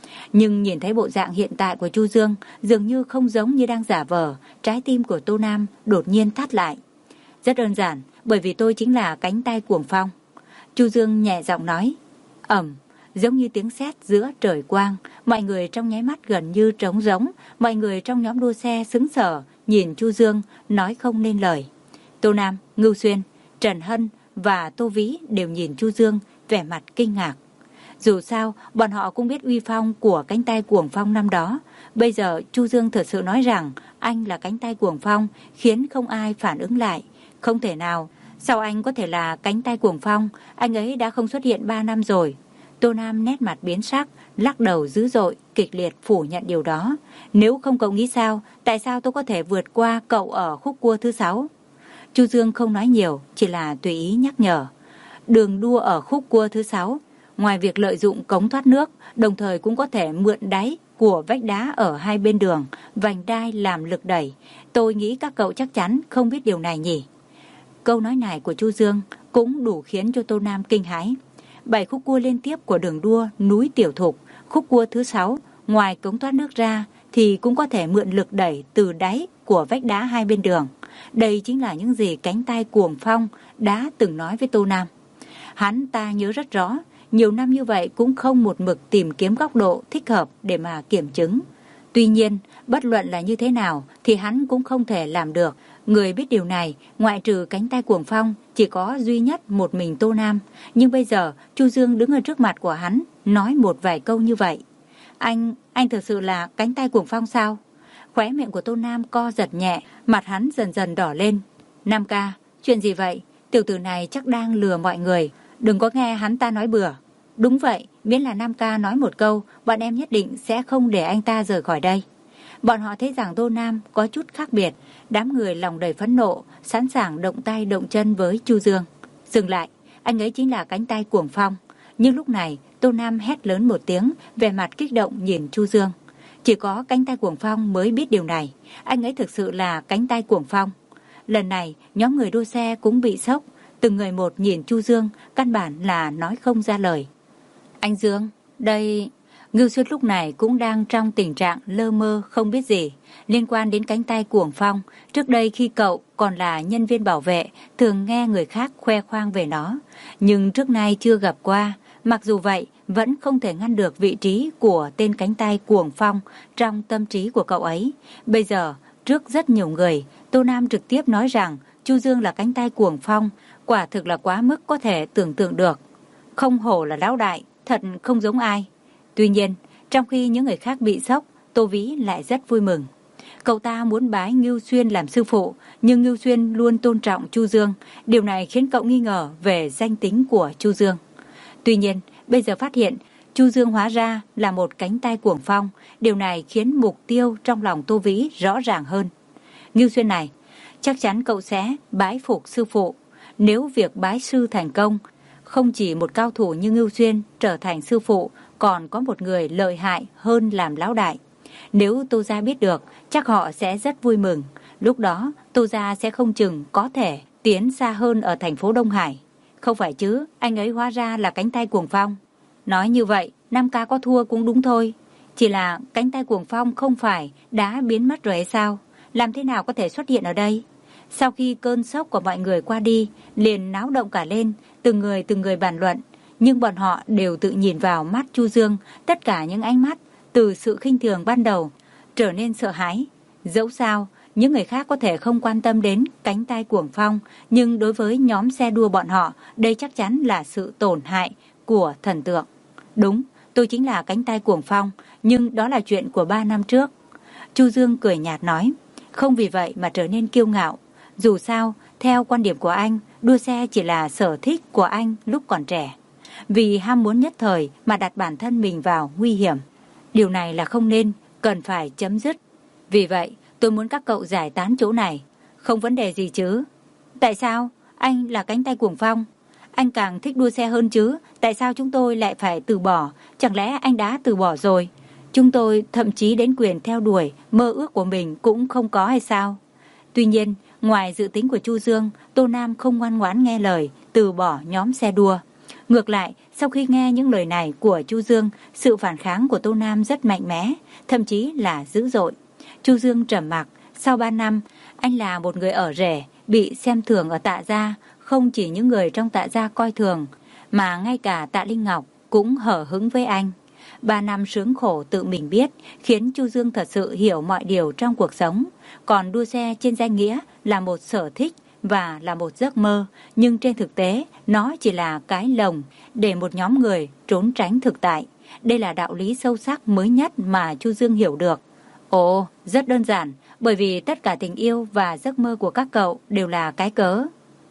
Nhưng nhìn thấy bộ dạng hiện tại của Chu Dương dường như không giống như đang giả vờ, trái tim của Tô Nam đột nhiên thắt lại. Rất đơn giản, bởi vì tôi chính là cánh tay cuồng phong. Chu Dương nhẹ giọng nói. Ầm, giống như tiếng sét giữa trời quang, mọi người trong nháy mắt gần như trống rỗng, mọi người trong nhóm đua xe sững sờ nhìn Chu Dương nói không nên lời. Tô Nam, Ngưu Xuyên, Trần Hân và Tô Vĩ đều nhìn Chu Dương vẻ mặt kinh ngạc. Dù sao, bọn họ cũng biết uy phong của cánh tay cuồng phong năm đó. Bây giờ Chu Dương thật sự nói rằng anh là cánh tay cuồng phong, khiến không ai phản ứng lại. Không thể nào, sao anh có thể là cánh tay cuồng phong? Anh ấy đã không xuất hiện ba năm rồi. Tô Nam nét mặt biến sắc, lắc đầu dữ dội, kịch liệt phủ nhận điều đó. Nếu không cậu nghĩ sao, tại sao tôi có thể vượt qua cậu ở khúc cua thứ sáu? Chu Dương không nói nhiều, chỉ là tùy ý nhắc nhở. Đường đua ở khúc cua thứ sáu, ngoài việc lợi dụng cống thoát nước, đồng thời cũng có thể mượn đáy của vách đá ở hai bên đường, vành đai làm lực đẩy. Tôi nghĩ các cậu chắc chắn không biết điều này nhỉ? Câu nói này của Chu Dương cũng đủ khiến cho Tô Nam kinh hãi. Bảy khúc cua liên tiếp của đường đua núi Tiểu Thục, khúc cua thứ sáu, ngoài cống thoát nước ra thì cũng có thể mượn lực đẩy từ đáy của vách đá hai bên đường. Đây chính là những gì cánh tay cuồng phong đã từng nói với Tô Nam. Hắn ta nhớ rất rõ, nhiều năm như vậy cũng không một mực tìm kiếm góc độ thích hợp để mà kiểm chứng. Tuy nhiên, bất luận là như thế nào thì hắn cũng không thể làm được. Người biết điều này, ngoại trừ cánh tay cuồng phong, chỉ có duy nhất một mình Tô Nam. Nhưng bây giờ, Chu Dương đứng ở trước mặt của hắn, nói một vài câu như vậy. Anh, anh thực sự là cánh tay cuồng phong sao? Khóe miệng của Tô Nam co giật nhẹ, mặt hắn dần dần đỏ lên. Nam ca, chuyện gì vậy? Tiểu tử này chắc đang lừa mọi người. Đừng có nghe hắn ta nói bừa. Đúng vậy, miễn là Nam ca nói một câu, bọn em nhất định sẽ không để anh ta rời khỏi đây. Bọn họ thấy rằng Tô Nam có chút khác biệt, đám người lòng đầy phẫn nộ, sẵn sàng động tay động chân với Chu Dương. Dừng lại, anh ấy chính là cánh tay cuồng phong. Nhưng lúc này, Tô Nam hét lớn một tiếng, vẻ mặt kích động nhìn Chu Dương. Chỉ có cánh tay cuồng phong mới biết điều này, anh ấy thực sự là cánh tay cuồng phong. Lần này, nhóm người đua xe cũng bị sốc, từng người một nhìn Chu Dương, căn bản là nói không ra lời. Anh Dương, đây... Ngưu Xuyên lúc này cũng đang trong tình trạng lơ mơ không biết gì liên quan đến cánh tay cuồng phong. Trước đây khi cậu còn là nhân viên bảo vệ, thường nghe người khác khoe khoang về nó. Nhưng trước nay chưa gặp qua. Mặc dù vậy, vẫn không thể ngăn được vị trí của tên cánh tay cuồng phong trong tâm trí của cậu ấy. Bây giờ, trước rất nhiều người, Tô Nam trực tiếp nói rằng Chu Dương là cánh tay cuồng phong. Quả thực là quá mức có thể tưởng tượng được. Không hổ là lão đại, thật không giống ai. Tuy nhiên, trong khi những người khác bị sốc, Tô Vĩ lại rất vui mừng. Cậu ta muốn bái Ngưu Xuyên làm sư phụ, nhưng Ngưu Xuyên luôn tôn trọng Chu Dương. Điều này khiến cậu nghi ngờ về danh tính của Chu Dương. Tuy nhiên, bây giờ phát hiện Chu Dương hóa ra là một cánh tay cuồng phong. Điều này khiến mục tiêu trong lòng Tô Vĩ rõ ràng hơn. Ngưu Xuyên này, chắc chắn cậu sẽ bái phục sư phụ. Nếu việc bái sư thành công, không chỉ một cao thủ như Ngưu Xuyên trở thành sư phụ, còn có một người lợi hại hơn làm lão đại. Nếu Tô Gia biết được, chắc họ sẽ rất vui mừng. Lúc đó, Tô Gia sẽ không chừng có thể tiến xa hơn ở thành phố Đông Hải. Không phải chứ, anh ấy hóa ra là cánh tay cuồng phong. Nói như vậy, Nam ca có thua cũng đúng thôi. Chỉ là cánh tay cuồng phong không phải đã biến mất rồi hay sao? Làm thế nào có thể xuất hiện ở đây? Sau khi cơn sốc của mọi người qua đi, liền náo động cả lên, từng người từng người bàn luận. Nhưng bọn họ đều tự nhìn vào mắt Chu Dương, tất cả những ánh mắt từ sự khinh thường ban đầu trở nên sợ hãi. Dẫu sao, những người khác có thể không quan tâm đến cánh tay cuồng phong, nhưng đối với nhóm xe đua bọn họ, đây chắc chắn là sự tổn hại của thần tượng. Đúng, tôi chính là cánh tay cuồng phong, nhưng đó là chuyện của ba năm trước. Chu Dương cười nhạt nói, không vì vậy mà trở nên kiêu ngạo. Dù sao, theo quan điểm của anh, đua xe chỉ là sở thích của anh lúc còn trẻ. Vì ham muốn nhất thời mà đặt bản thân mình vào nguy hiểm. Điều này là không nên, cần phải chấm dứt. Vì vậy, tôi muốn các cậu giải tán chỗ này. Không vấn đề gì chứ? Tại sao? Anh là cánh tay cuồng phong. Anh càng thích đua xe hơn chứ? Tại sao chúng tôi lại phải từ bỏ? Chẳng lẽ anh đã từ bỏ rồi? Chúng tôi thậm chí đến quyền theo đuổi mơ ước của mình cũng không có hay sao? Tuy nhiên, ngoài dự tính của Chu Dương, Tô Nam không ngoan ngoãn nghe lời, từ bỏ nhóm xe đua. Ngược lại, sau khi nghe những lời này của Chu Dương, sự phản kháng của Tô Nam rất mạnh mẽ, thậm chí là dữ dội. Chu Dương trầm mặc, sau ba năm, anh là một người ở rể, bị xem thường ở Tạ gia, không chỉ những người trong Tạ gia coi thường, mà ngay cả Tạ Linh Ngọc cũng hở hững với anh. Ba năm sướng khổ tự mình biết, khiến Chu Dương thật sự hiểu mọi điều trong cuộc sống. Còn đua xe trên danh nghĩa là một sở thích và là một giấc mơ, nhưng trên thực tế nó chỉ là cái lồng để một nhóm người trốn tránh thực tại. Đây là đạo lý sâu sắc mới nhất mà Chu Dương hiểu được. Ồ, rất đơn giản, bởi vì tất cả tình yêu và giấc mơ của các cậu đều là cái cớ.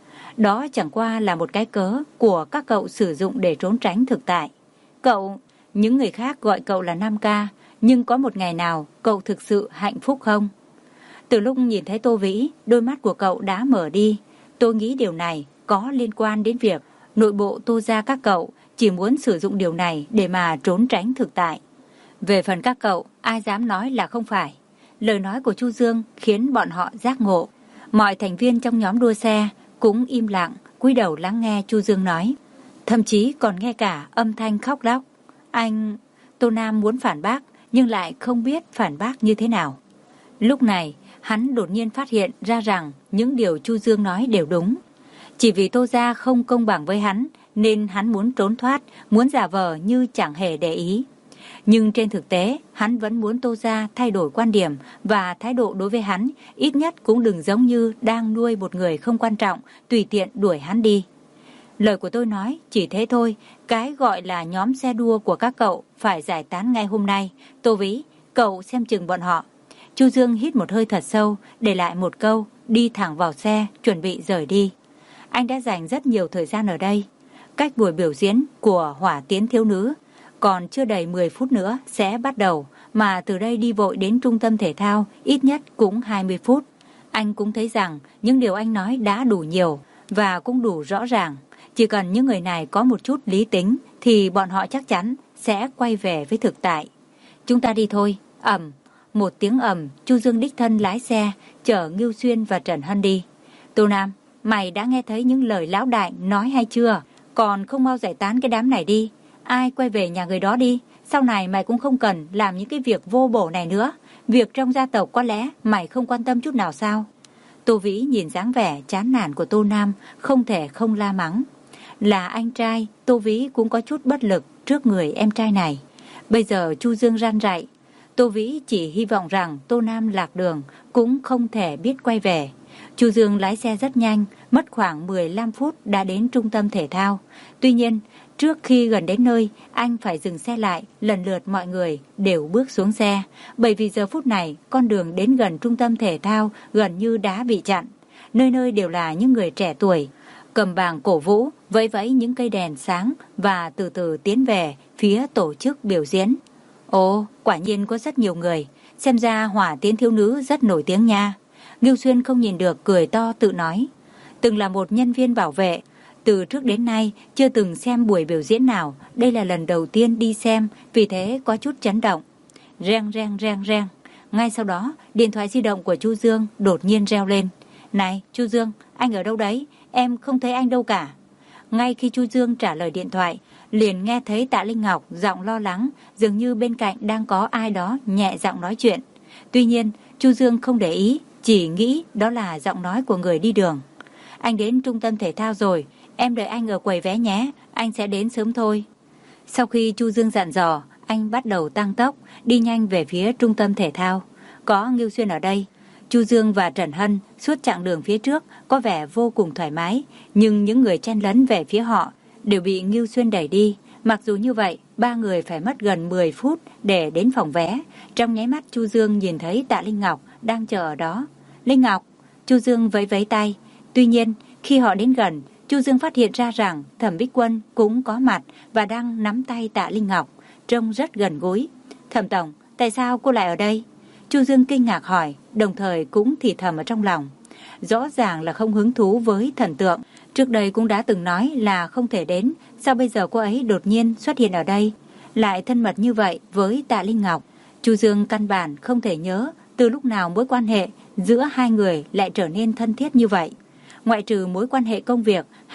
Đó chẳng qua là một cái cớ của các cậu sử dụng để trốn tránh thực tại. Cậu, những người khác gọi cậu là Nam Ca, nhưng có một ngày nào cậu thực sự hạnh phúc không? Từ lúc nhìn thấy Tô Vĩ, đôi mắt của cậu đã mở đi. Tôi nghĩ điều này có liên quan đến việc nội bộ Tô gia các cậu chỉ muốn sử dụng điều này để mà trốn tránh thực tại. Về phần các cậu, ai dám nói là không phải. Lời nói của Chu Dương khiến bọn họ giác ngộ. Mọi thành viên trong nhóm đua xe cũng im lặng, cúi đầu lắng nghe Chu Dương nói. Thậm chí còn nghe cả âm thanh khóc lóc. Anh... Tô Nam muốn phản bác, nhưng lại không biết phản bác như thế nào. Lúc này, hắn đột nhiên phát hiện ra rằng những điều Chu Dương nói đều đúng. Chỉ vì Tô gia không công bằng với hắn, nên hắn muốn trốn thoát, muốn giả vờ như chẳng hề để ý. Nhưng trên thực tế, hắn vẫn muốn Tô gia thay đổi quan điểm và thái độ đối với hắn, ít nhất cũng đừng giống như đang nuôi một người không quan trọng, tùy tiện đuổi hắn đi. Lời của tôi nói chỉ thế thôi, cái gọi là nhóm xe đua của các cậu phải giải tán ngay hôm nay. Tô Vĩ, cậu xem chừng bọn họ. Chu Dương hít một hơi thật sâu, để lại một câu, đi thẳng vào xe, chuẩn bị rời đi. Anh đã dành rất nhiều thời gian ở đây. Cách buổi biểu diễn của Hỏa Tiến Thiếu Nữ còn chưa đầy mười phút nữa sẽ bắt đầu, mà từ đây đi vội đến trung tâm thể thao ít nhất cũng hai mươi phút. Anh cũng thấy rằng những điều anh nói đã đủ nhiều và cũng đủ rõ ràng. Chỉ cần những người này có một chút lý tính thì bọn họ chắc chắn sẽ quay về với thực tại. Chúng ta đi thôi. Ầm. Một tiếng ầm, Chu Dương đích thân lái xe chở Ngưu Xuyên và Trần Hân đi. Tô Nam, mày đã nghe thấy những lời lão đại nói hay chưa? Còn không mau giải tán cái đám này đi. Ai quay về nhà người đó đi. Sau này mày cũng không cần làm những cái việc vô bổ này nữa. Việc trong gia tộc có lẽ mày không quan tâm chút nào sao? Tô Vĩ nhìn dáng vẻ chán nản của Tô Nam, không thể không la mắng. Là anh trai, Tô Vĩ cũng có chút bất lực trước người em trai này. Bây giờ Chu Dương răn rạy. Tô Vĩ chỉ hy vọng rằng Tô Nam lạc đường, cũng không thể biết quay về. Chu Dương lái xe rất nhanh, mất khoảng mười lăm phút đã đến trung tâm thể thao. Tuy nhiên, trước khi gần đến nơi, anh phải dừng xe lại, lần lượt mọi người đều bước xuống xe. Bởi vì giờ phút này, con đường đến gần trung tâm thể thao gần như đã bị chặn. Nơi nơi đều là những người trẻ tuổi, cầm bảng cổ vũ, vẫy vẫy những cây đèn sáng và từ từ tiến về phía tổ chức biểu diễn. Ồ, quả nhiên có rất nhiều người, xem ra Hỏa Tiến Thiếu Nữ rất nổi tiếng nha. Ngưu Xuyên không nhìn được cười to tự nói. Từng là một nhân viên bảo vệ, từ trước đến nay chưa từng xem buổi biểu diễn nào, đây là lần đầu tiên đi xem, vì thế có chút chấn động. Reng reng reng reng. Ngay sau đó, điện thoại di động của Chu Dương đột nhiên reo lên. Này, Chu Dương, anh ở đâu đấy? Em không thấy anh đâu cả. Ngay khi Chu Dương trả lời điện thoại, liền nghe thấy Tạ Linh Ngọc giọng lo lắng, dường như bên cạnh đang có ai đó nhẹ giọng nói chuyện. Tuy nhiên, Chu Dương không để ý, chỉ nghĩ đó là giọng nói của người đi đường. Anh đến trung tâm thể thao rồi, em đợi anh ở quầy vé nhé, anh sẽ đến sớm thôi. Sau khi Chu Dương dặn dò, anh bắt đầu tăng tốc, đi nhanh về phía trung tâm thể thao. Có Ngưu Xuyên ở đây, Chu Dương và Trần Hân suốt chặng đường phía trước có vẻ vô cùng thoải mái, nhưng những người chen lấn về phía họ đều bị Ngưu Xuyên đẩy đi. Mặc dù như vậy, ba người phải mất gần mười phút để đến phòng vé. Trong nháy mắt Chu Dương nhìn thấy Tạ Linh Ngọc đang chờ ở đó. Linh Ngọc, Chu Dương vẫy vẫy tay. Tuy nhiên, khi họ đến gần, Chu Dương phát hiện ra rằng Thẩm Bích Quân cũng có mặt và đang nắm tay Tạ Linh Ngọc, trông rất gần gũi. Thẩm tổng, tại sao cô lại ở đây? Chu Dương kinh ngạc hỏi, đồng thời cũng thì thầm ở trong lòng. Rõ ràng là không hứng thú với thần tượng, trước đây cũng đã từng nói là không thể đến, sao bây giờ cô ấy đột nhiên xuất hiện ở đây, lại thân mật như vậy với Tạ Linh Ngọc. Chu Dương căn bản không thể nhớ từ lúc nào mối quan hệ giữa hai người lại trở nên thân thiết như vậy. Ngoại trừ mối quan hệ công việc, hai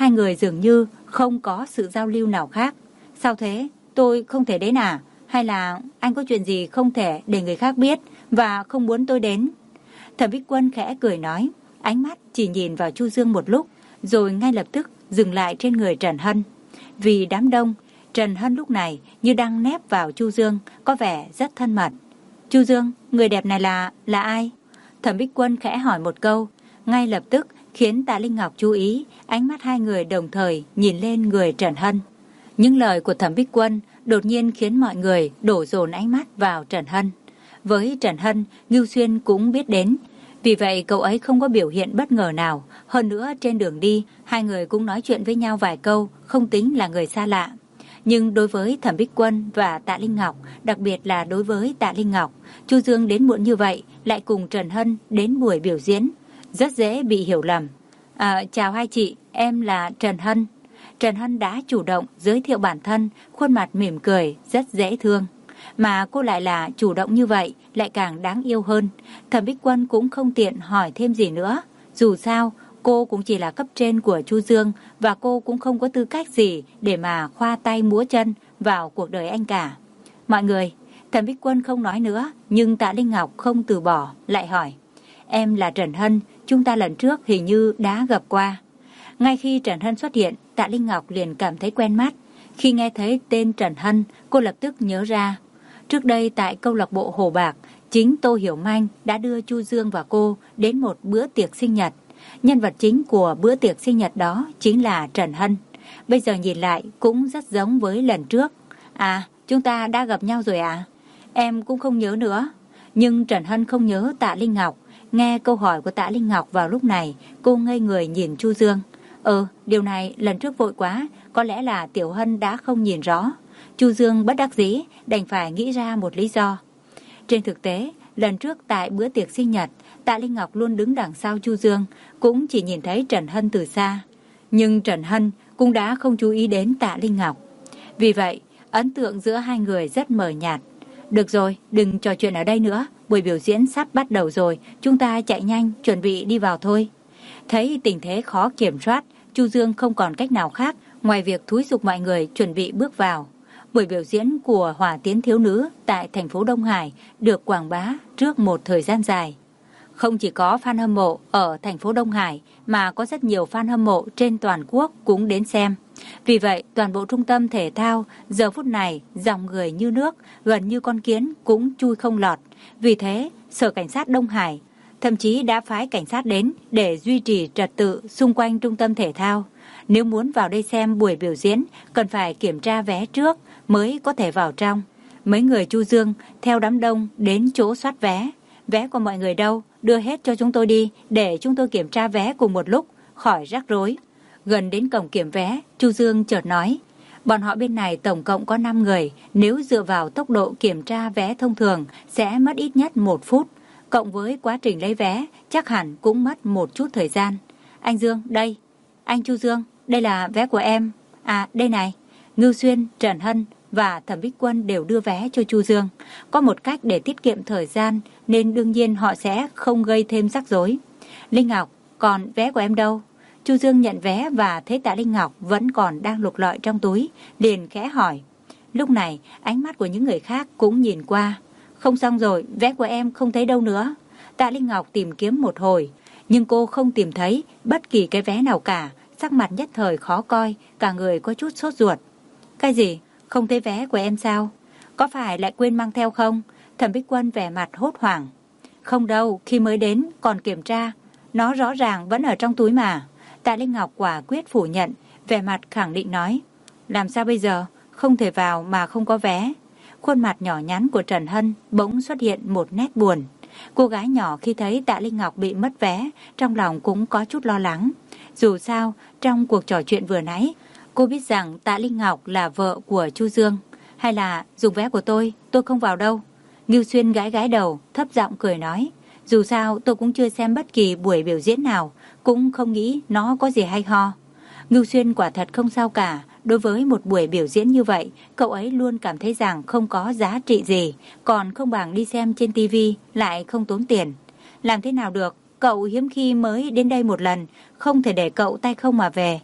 hai người dường như không có sự giao lưu nào khác. Sao thế? Tôi không thể đến à? Hay là anh có chuyện gì không thể để người khác biết và không muốn tôi đến? Thẩm Bích Quân khẽ cười nói, ánh mắt chỉ nhìn vào Chu Dương một lúc, rồi ngay lập tức dừng lại trên người Trần Hân. Vì đám đông, Trần Hân lúc này như đang nép vào Chu Dương, có vẻ rất thân mật. Chu Dương, người đẹp này là, là ai? Thẩm Bích Quân khẽ hỏi một câu, ngay lập tức khiến Tạ Linh Ngọc chú ý, ánh mắt hai người đồng thời nhìn lên người Trần Hân. Những lời của Thẩm Bích Quân đột nhiên khiến mọi người đổ dồn ánh mắt vào Trần Hân. Với Trần Hân, Ngưu Xuyên cũng biết đến, vì vậy cậu ấy không có biểu hiện bất ngờ nào. Hơn nữa trên đường đi, hai người cũng nói chuyện với nhau vài câu, không tính là người xa lạ. Nhưng đối với Thẩm Bích Quân và Tạ Linh Ngọc, đặc biệt là đối với Tạ Linh Ngọc, Chu Dương đến muộn như vậy lại cùng Trần Hân đến buổi biểu diễn, rất dễ bị hiểu lầm. À, chào hai chị, em là Trần Hân. Trần Hân đã chủ động giới thiệu bản thân, khuôn mặt mỉm cười, rất dễ thương. Mà cô lại là chủ động như vậy, lại càng đáng yêu hơn. Thẩm Bích Quân cũng không tiện hỏi thêm gì nữa. Dù sao, cô cũng chỉ là cấp trên của Chu Dương và cô cũng không có tư cách gì để mà khoa tay múa chân vào cuộc đời anh cả. Mọi người, Thẩm Bích Quân không nói nữa, nhưng Tạ Linh Ngọc không từ bỏ, lại hỏi. Em là Trần Hân, chúng ta lần trước hình như đã gặp qua. Ngay khi Trần Hân xuất hiện, Tạ Linh Ngọc liền cảm thấy quen mắt. Khi nghe thấy tên Trần Hân, cô lập tức nhớ ra. Trước đây tại câu lạc bộ Hồ Bạc, chính Tô Hiểu Manh đã đưa Chu Dương và cô đến một bữa tiệc sinh nhật. Nhân vật chính của bữa tiệc sinh nhật đó chính là Trần Hân. Bây giờ nhìn lại cũng rất giống với lần trước. À, chúng ta đã gặp nhau rồi à? Em cũng không nhớ nữa. Nhưng Trần Hân không nhớ Tạ Linh Ngọc. Nghe câu hỏi của Tạ Linh Ngọc vào lúc này, cô ngây người nhìn Chu Dương. Ừ, điều này lần trước vội quá, có lẽ là Tiểu Hân đã không nhìn rõ. Chu Dương bất đắc dĩ, đành phải nghĩ ra một lý do. Trên thực tế, lần trước tại bữa tiệc sinh nhật, Tạ Linh Ngọc luôn đứng đằng sau Chu Dương, cũng chỉ nhìn thấy Trần Hân từ xa. Nhưng Trần Hân cũng đã không chú ý đến Tạ Linh Ngọc. Vì vậy, ấn tượng giữa hai người rất mờ nhạt. Được rồi, đừng trò chuyện ở đây nữa, buổi biểu diễn sắp bắt đầu rồi, chúng ta chạy nhanh, chuẩn bị đi vào thôi. Thấy tình thế khó kiểm soát, Chu Dương không còn cách nào khác ngoài việc thúi giục mọi người chuẩn bị bước vào. Buổi biểu diễn của Hỏa Tiến Thiếu Nữ tại thành phố Đông Hải được quảng bá trước một thời gian dài. Không chỉ có fan hâm mộ ở thành phố Đông Hải mà có rất nhiều fan hâm mộ trên toàn quốc cũng đến xem. Vì vậy, toàn bộ trung tâm thể thao giờ phút này dòng người như nước, gần như con kiến cũng chui không lọt. Vì thế, Sở Cảnh sát Đông Hải thậm chí đã phái cảnh sát đến để duy trì trật tự xung quanh trung tâm thể thao. Nếu muốn vào đây xem buổi biểu diễn, cần phải kiểm tra vé trước mới có thể vào trong. Mấy người Chu Dương theo đám đông đến chỗ soát vé. Vé của mọi người đâu? Đưa hết cho chúng tôi đi, để chúng tôi kiểm tra vé cùng một lúc, khỏi rắc rối. Gần đến cổng kiểm vé, Chu Dương chợt nói, bọn họ bên này tổng cộng có năm người, nếu dựa vào tốc độ kiểm tra vé thông thường sẽ mất ít nhất một phút. Cộng với quá trình lấy vé, chắc hẳn cũng mất một chút thời gian. Anh Dương, đây. Anh Chu Dương, đây là vé của em. À, đây này. Ngưu Xuyên, Trần Hân và Thẩm Bích Quân đều đưa vé cho Chu Dương. Có một cách để tiết kiệm thời gian, nên đương nhiên họ sẽ không gây thêm rắc rối. Linh Ngọc, còn vé của em đâu? Chu Dương nhận vé và thấy Tạ Linh Ngọc vẫn còn đang lục lọi trong túi, liền khẽ hỏi. Lúc này, ánh mắt của những người khác cũng nhìn qua. Không xong rồi, vé của em không thấy đâu nữa. Tạ Linh Ngọc tìm kiếm một hồi, nhưng cô không tìm thấy bất kỳ cái vé nào cả. Sắc mặt nhất thời khó coi, cả người có chút sốt ruột. Cái gì? Không thấy vé của em sao? Có phải lại quên mang theo không? Thẩm Bích Quân vẻ mặt hốt hoảng. Không đâu, khi mới đến còn kiểm tra, nó rõ ràng vẫn ở trong túi mà. Tạ Linh Ngọc quả quyết phủ nhận, vẻ mặt khẳng định nói. Làm sao bây giờ? Không thể vào mà không có vé. Khuôn mặt nhỏ nhắn của Trần Hân bỗng xuất hiện một nét buồn. Cô gái nhỏ khi thấy Tạ Linh Ngọc bị mất vé, trong lòng cũng có chút lo lắng. Dù sao, trong cuộc trò chuyện vừa nãy, cô biết rằng Tạ Linh Ngọc là vợ của Chu Dương. Hay là dùng vé của tôi, tôi không vào đâu. Ngưu Xuyên gãi gãi đầu, thấp giọng cười nói. Dù sao tôi cũng chưa xem bất kỳ buổi biểu diễn nào, cũng không nghĩ nó có gì hay ho. Ngưu Xuyên quả thật không sao cả. Đối với một buổi biểu diễn như vậy, cậu ấy luôn cảm thấy rằng không có giá trị gì, còn không bằng đi xem trên tivi, lại không tốn tiền. Làm thế nào được, cậu hiếm khi mới đến đây một lần, không thể để cậu tay không mà về.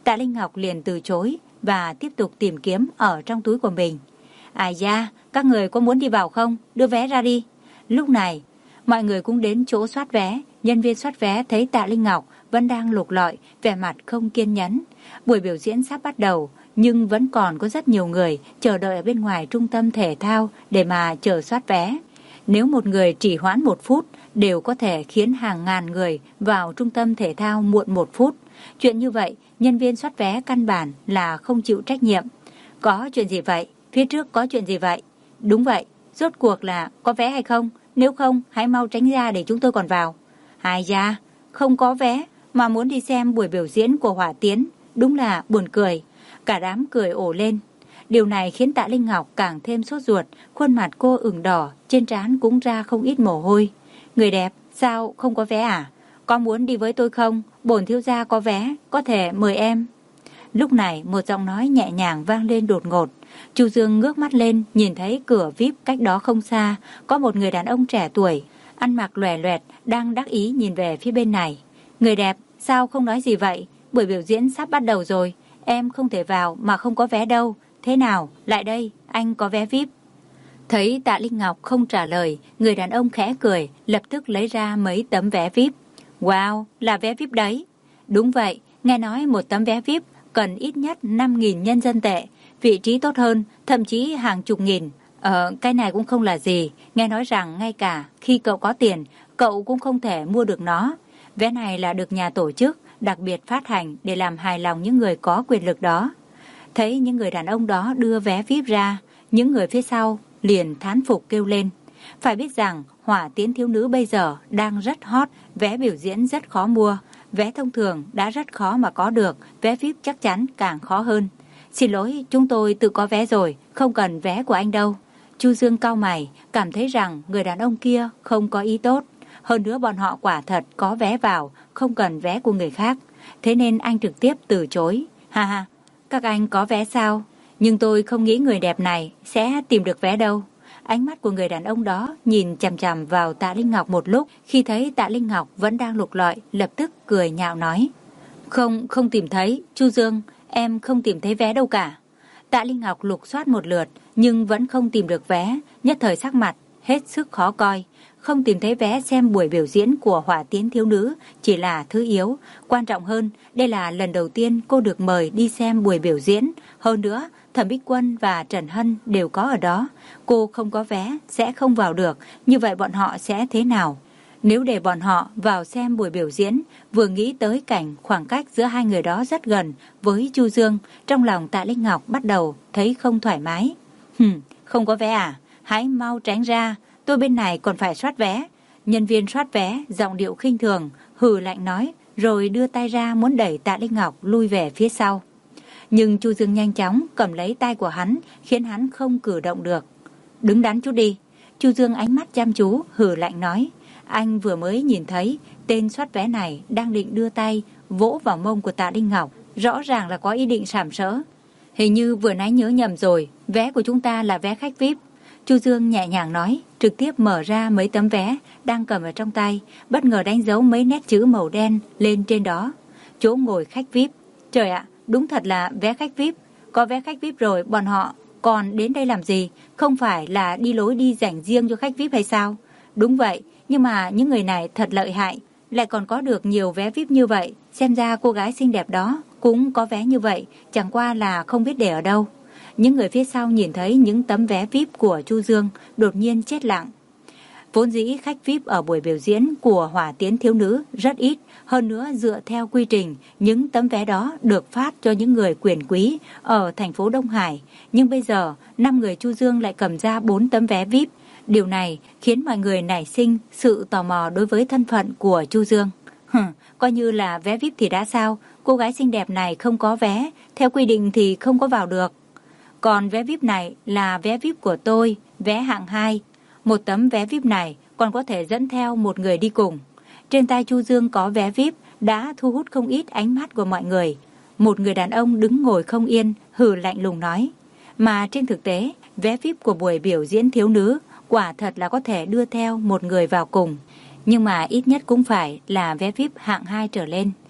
Tạ Linh Ngọc liền từ chối và tiếp tục tìm kiếm ở trong túi của mình. Ai da, các người có muốn đi vào không? Đưa vé ra đi. Lúc này, mọi người cũng đến chỗ soát vé. Nhân viên soát vé thấy Tạ Linh Ngọc vẫn đang lục lọi, vẻ mặt không kiên nhẫn. Buổi biểu diễn sắp bắt đầu, nhưng vẫn còn có rất nhiều người chờ đợi ở bên ngoài trung tâm thể thao để mà chờ soát vé. Nếu một người trì hoãn một phút, đều có thể khiến hàng ngàn người vào trung tâm thể thao muộn một phút. Chuyện như vậy, nhân viên soát vé căn bản là không chịu trách nhiệm. Có chuyện gì vậy? Phía trước có chuyện gì vậy? Đúng vậy, rốt cuộc là có vé hay không? Nếu không, hãy mau tránh ra để chúng tôi còn vào. Ai da, không có vé mà muốn đi xem buổi biểu diễn của Hỏa Tiến, đúng là buồn cười. Cả đám cười ồ lên. Điều này khiến Tạ Linh Ngọc càng thêm sốt ruột, khuôn mặt cô ửng đỏ, trên trán cũng ra không ít mồ hôi. Người đẹp, sao không có vé à? Có muốn đi với tôi không? Bổn thiếu gia có vé, có thể mời em. Lúc này một giọng nói nhẹ nhàng vang lên đột ngột. Chu Dương ngước mắt lên, nhìn thấy cửa vi ai pi cách đó không xa, có một người đàn ông trẻ tuổi, ăn mặc lòe loẹt, đang đắc ý nhìn về phía bên này. Người đẹp, sao không nói gì vậy? Buổi biểu diễn sắp bắt đầu rồi, em không thể vào mà không có vé đâu. Thế nào, lại đây, anh có vé vi ai pi. Thấy Tạ Linh Ngọc không trả lời, người đàn ông khẽ cười, lập tức lấy ra mấy tấm vé vi ai pi. Wow, là vé vi ai pi đấy. Đúng vậy, nghe nói một tấm vé vi ai pi cần ít nhất năm nghìn nhân dân tệ, vị trí tốt hơn, thậm chí hàng chục nghìn. Ờ, cái này cũng không là gì, nghe nói rằng ngay cả khi cậu có tiền, cậu cũng không thể mua được nó. Vé này là được nhà tổ chức đặc biệt phát hành để làm hài lòng những người có quyền lực đó. Thấy những người đàn ông đó đưa vé vi ai pi ra, những người phía sau liền thán phục kêu lên. Phải biết rằng Hỏa Tiến thiếu nữ bây giờ đang rất hot, vé biểu diễn rất khó mua. Vé thông thường đã rất khó mà có được, vé vi ai pi chắc chắn càng khó hơn. Xin lỗi, chúng tôi tự có vé rồi, không cần vé của anh đâu. Chu Dương cau mày, cảm thấy rằng người đàn ông kia không có ý tốt. Hơn nữa bọn họ quả thật có vé vào, không cần vé của người khác. Thế nên anh trực tiếp từ chối. Ha ha, các anh có vé sao? Nhưng tôi không nghĩ người đẹp này sẽ tìm được vé đâu. Ánh mắt của người đàn ông đó nhìn chằm chằm vào Tạ Linh Ngọc một lúc, khi thấy Tạ Linh Ngọc vẫn đang lục lọi, lập tức cười nhạo nói. Không, không tìm thấy, Chu Dương, em không tìm thấy vé đâu cả. Tạ Linh Ngọc lục soát một lượt, nhưng vẫn không tìm được vé, nhất thời sắc mặt, hết sức khó coi. Không tìm thấy vé xem buổi biểu diễn của Hỏa Tiến thiếu nữ chỉ là thứ yếu. Quan trọng hơn, đây là lần đầu tiên cô được mời đi xem buổi biểu diễn. Hơn nữa, Thẩm Bích Quân và Trần Hân đều có ở đó. Cô không có vé, sẽ không vào được. Như vậy bọn họ sẽ thế nào? Nếu để bọn họ vào xem buổi biểu diễn, vừa nghĩ tới cảnh khoảng cách giữa hai người đó rất gần với Chu Dương, trong lòng Tạ Linh Ngọc bắt đầu thấy không thoải mái. Hừm, không có vé à? Hãy mau tránh ra, tôi bên này còn phải soát vé. Nhân viên soát vé, giọng điệu khinh thường, hừ lạnh nói, rồi đưa tay ra muốn đẩy Tạ Linh Ngọc lui về phía sau. Nhưng Chu Dương nhanh chóng cầm lấy tay của hắn, khiến hắn không cử động được. Đứng đắn chút đi. Chu Dương ánh mắt chăm chú, hừ lạnh nói. Anh vừa mới nhìn thấy tên soát vé này đang định đưa tay vỗ vào mông của Tạ Linh Ngọc, rõ ràng là có ý định sàm sỡ. Hình như vừa nãy nhớ nhầm rồi, vé của chúng ta là vé khách vi ai pi. Chu Dương nhẹ nhàng nói, trực tiếp mở ra mấy tấm vé đang cầm ở trong tay, bất ngờ đánh dấu mấy nét chữ màu đen lên trên đó. Chỗ ngồi khách vi ai pi. Trời ạ, đúng thật là vé khách vi ai pi. Có vé khách vi ai pi rồi, bọn họ còn đến đây làm gì? Không phải là đi lối đi dành riêng cho khách vi ai pi hay sao? Đúng vậy, nhưng mà những người này thật lợi hại, lại còn có được nhiều vé vi ai pi như vậy. Xem ra cô gái xinh đẹp đó cũng có vé như vậy, chẳng qua là không biết để ở đâu. Những người phía sau nhìn thấy những tấm vé vi ai pi của Chu Dương, đột nhiên chết lặng. Vốn dĩ khách vi ai pi ở buổi biểu diễn của Hỏa Tiến thiếu nữ rất ít, hơn nữa dựa theo quy trình, những tấm vé đó được phát cho những người quyền quý ở thành phố Đông Hải. Nhưng bây giờ, năm người Chu Dương lại cầm ra bốn tấm vé vi ai pi. Điều này khiến mọi người nảy sinh sự tò mò đối với thân phận của Chu Dương. Hừ, coi như là vé vi ai pi thì đã sao, cô gái xinh đẹp này không có vé, theo quy định thì không có vào được. Còn vé vi ai pi này là vé vi ai pi của tôi, vé hạng hai. Một tấm vé vi ai pi này còn có thể dẫn theo một người đi cùng. Trên tay Chu Dương có vé vi ai pi đã thu hút không ít ánh mắt của mọi người. Một người đàn ông đứng ngồi không yên, hừ lạnh lùng nói. Mà trên thực tế, vé vi ai pi của buổi biểu diễn thiếu nữ quả thật là có thể đưa theo một người vào cùng. Nhưng mà ít nhất cũng phải là vé vi ai pi hạng hai trở lên.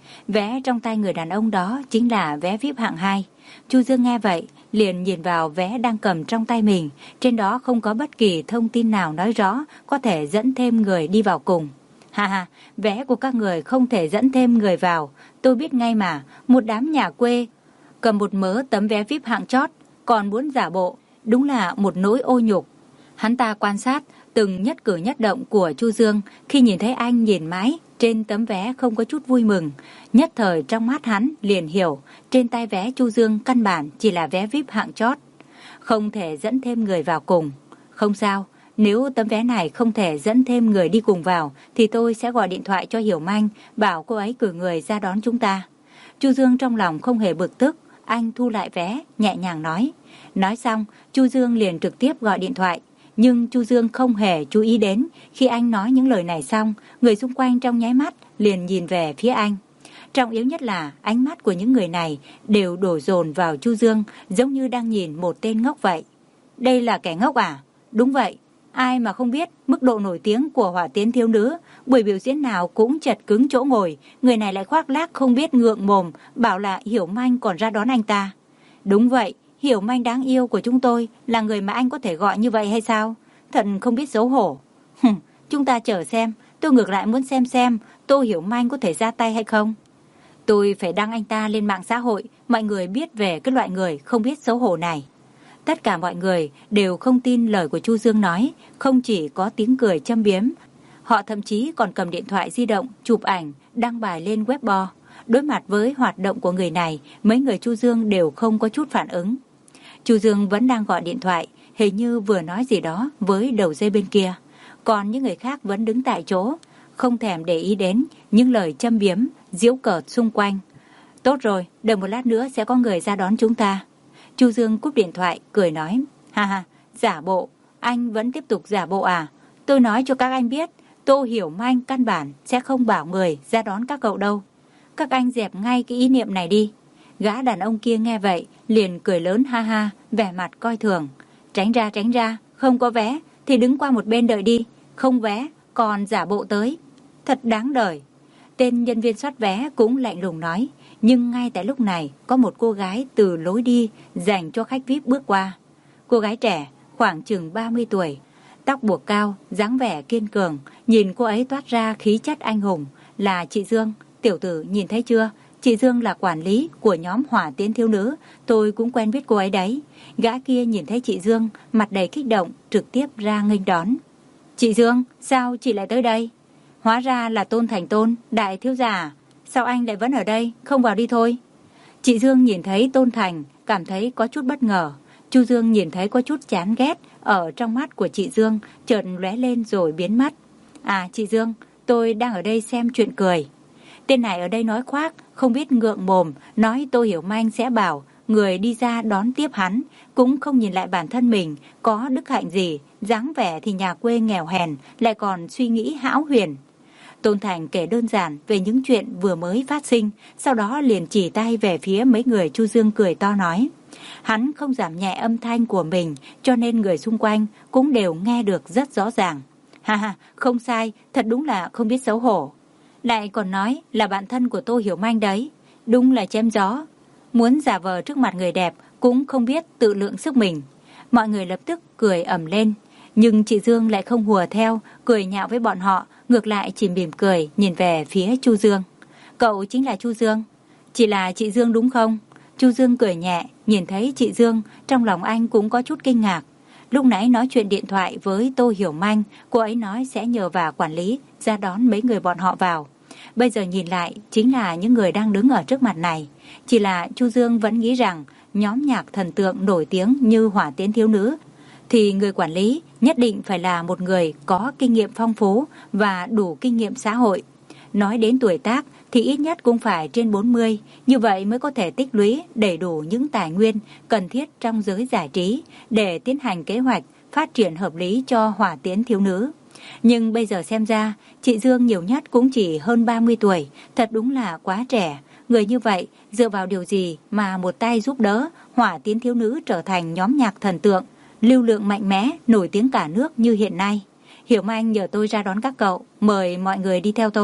Vé trong tay người đàn ông đó chính là vé vi ai pi hạng hai. Chu Dương nghe vậy, liền nhìn vào vé đang cầm trong tay mình. Trên đó không có bất kỳ thông tin nào nói rõ có thể dẫn thêm người đi vào cùng. Ha ha, vé của các người không thể dẫn thêm người vào. Tôi biết ngay mà, một đám nhà quê cầm một mớ tấm vé vi ai pi hạng chót, còn muốn giả bộ, đúng là một nỗi ô nhục. Hắn ta quan sát từng nhất cử nhất động của Chu Dương, khi nhìn thấy anh nhìn mãi trên tấm vé không có chút vui mừng. Nhất thời trong mắt hắn liền hiểu, trên tay vé Chu Dương căn bản chỉ là vé vi ai pi hạng chót, không thể dẫn thêm người vào cùng. Không sao, nếu tấm vé này không thể dẫn thêm người đi cùng vào, thì tôi sẽ gọi điện thoại cho Hiểu Manh, bảo cô ấy cử người ra đón chúng ta. Chu Dương trong lòng không hề bực tức, anh thu lại vé, nhẹ nhàng nói. Nói xong, Chu Dương liền trực tiếp gọi điện thoại. Nhưng Chu Dương không hề chú ý đến, khi anh nói những lời này xong, người xung quanh trong nháy mắt liền nhìn về phía anh. Trọng yếu nhất là ánh mắt của những người này đều đổ dồn vào Chu Dương, giống như đang nhìn một tên ngốc vậy. Đây là kẻ ngốc à? Đúng vậy, ai mà không biết mức độ nổi tiếng của Hỏa Tiến thiếu nữ, buổi biểu diễn nào cũng chật cứng chỗ ngồi, người này lại khoác lác không biết ngượng mồm, bảo là Hiểu Manh còn ra đón anh ta. Đúng vậy, Hiểu Manh đáng yêu của chúng tôi là người mà anh có thể gọi như vậy hay sao? Thật không biết xấu hổ. Hừm, chúng ta chờ xem, tôi ngược lại muốn xem xem Tô Hiểu Manh có thể ra tay hay không. Tôi phải đăng anh ta lên mạng xã hội, mọi người biết về cái loại người không biết xấu hổ này. Tất cả mọi người đều không tin lời của Chu Dương nói, không chỉ có tiếng cười châm biếm, họ thậm chí còn cầm điện thoại di động, chụp ảnh, đăng bài lên Weibo. Đối mặt với hoạt động của người này, mấy người Chu Dương đều không có chút phản ứng. Chu Dương vẫn đang gọi điện thoại, hình như vừa nói gì đó với đầu dây bên kia. Còn những người khác vẫn đứng tại chỗ, không thèm để ý đến những lời châm biếm, giễu cợt xung quanh. Tốt rồi, đợi một lát nữa sẽ có người ra đón chúng ta. Chu Dương cúp điện thoại, cười nói. Ha ha, giả bộ, anh vẫn tiếp tục giả bộ à? Tôi nói cho các anh biết, Tô Hiểu Manh căn bản sẽ không bảo người ra đón các cậu đâu. Các anh dẹp ngay cái ý niệm này đi. Gã đàn ông kia nghe vậy, liền cười lớn ha ha, vẻ mặt coi thường. Tránh ra tránh ra, không có vé thì đứng qua một bên đợi đi, không vé còn giả bộ tới. Thật đáng đời. Tên nhân viên soát vé cũng lạnh lùng nói. Nhưng ngay tại lúc này, có một cô gái từ lối đi dành cho khách vi ai pi bước qua. Cô gái trẻ, khoảng chừng ba mươi tuổi, tóc buộc cao, dáng vẻ kiên cường, nhìn cô ấy toát ra khí chất anh hùng, là chị Dương. Tiểu tử nhìn thấy chưa? Chị Dương là quản lý của nhóm Hỏa Tiến thiếu nữ, tôi cũng quen biết cô ấy đấy. Gã kia nhìn thấy chị Dương, mặt đầy kích động, trực tiếp ra nghênh đón. Chị Dương, sao chị lại tới đây? Hóa ra là Tôn Thành Tôn, đại thiếu gia. Sao anh lại vẫn ở đây, không vào đi thôi? Chị Dương nhìn thấy Tôn Thành, cảm thấy có chút bất ngờ. Chu Dương nhìn thấy có chút chán ghét ở trong mắt của chị Dương, chợt lóe lên rồi biến mất. À chị Dương, tôi đang ở đây xem chuyện cười. Tên này ở đây nói khoác, không biết ngượng mồm, nói Tô Hiểu Manh sẽ bảo người đi ra đón tiếp hắn, cũng không nhìn lại bản thân mình có đức hạnh gì, dáng vẻ thì nhà quê nghèo hèn, lại còn suy nghĩ hão huyền. Tôn Thành kể đơn giản về những chuyện vừa mới phát sinh, sau đó liền chỉ tay về phía mấy người. Chu Dương cười to nói. Hắn không giảm nhẹ âm thanh của mình, cho nên người xung quanh cũng đều nghe được rất rõ ràng. Ha ha, không sai, thật đúng là không biết xấu hổ. Lại còn nói là bạn thân của Tô Hiểu Manh đấy, đúng là chém gió. Muốn giả vờ trước mặt người đẹp cũng không biết tự lượng sức mình. Mọi người lập tức cười ầm lên, nhưng chị Dương lại không hùa theo, cười nhạo với bọn họ, ngược lại chỉ mỉm cười nhìn về phía Chu Dương. Cậu chính là Chu Dương? Chỉ là chị Dương đúng không? Chu Dương cười nhẹ, nhìn thấy chị Dương, trong lòng anh cũng có chút kinh ngạc. Lúc nãy nói chuyện điện thoại với Tô Hiểu Manh, cô ấy nói sẽ nhờ và quản lý ra đón mấy người bọn họ vào. Bây giờ nhìn lại, chính là những người đang đứng ở trước mặt này. Chỉ là Chu Dương vẫn nghĩ rằng nhóm nhạc thần tượng nổi tiếng như Hỏa Tiến thiếu nữ, thì người quản lý nhất định phải là một người có kinh nghiệm phong phú và đủ kinh nghiệm xã hội. Nói đến tuổi tác thì ít nhất cũng phải trên bốn mươi, như vậy mới có thể tích lũy đầy đủ những tài nguyên cần thiết trong giới giải trí để tiến hành kế hoạch phát triển hợp lý cho Hỏa Tiến thiếu nữ. Nhưng bây giờ xem ra, chị Dương nhiều nhất cũng chỉ hơn ba mươi tuổi, thật đúng là quá trẻ. Người như vậy dựa vào điều gì mà một tay giúp đỡ Hỏa Tiến thiếu nữ trở thành nhóm nhạc thần tượng, lưu lượng mạnh mẽ, nổi tiếng cả nước như hiện nay? Hiểu Manh nhờ tôi ra đón các cậu, mời mọi người đi theo tôi.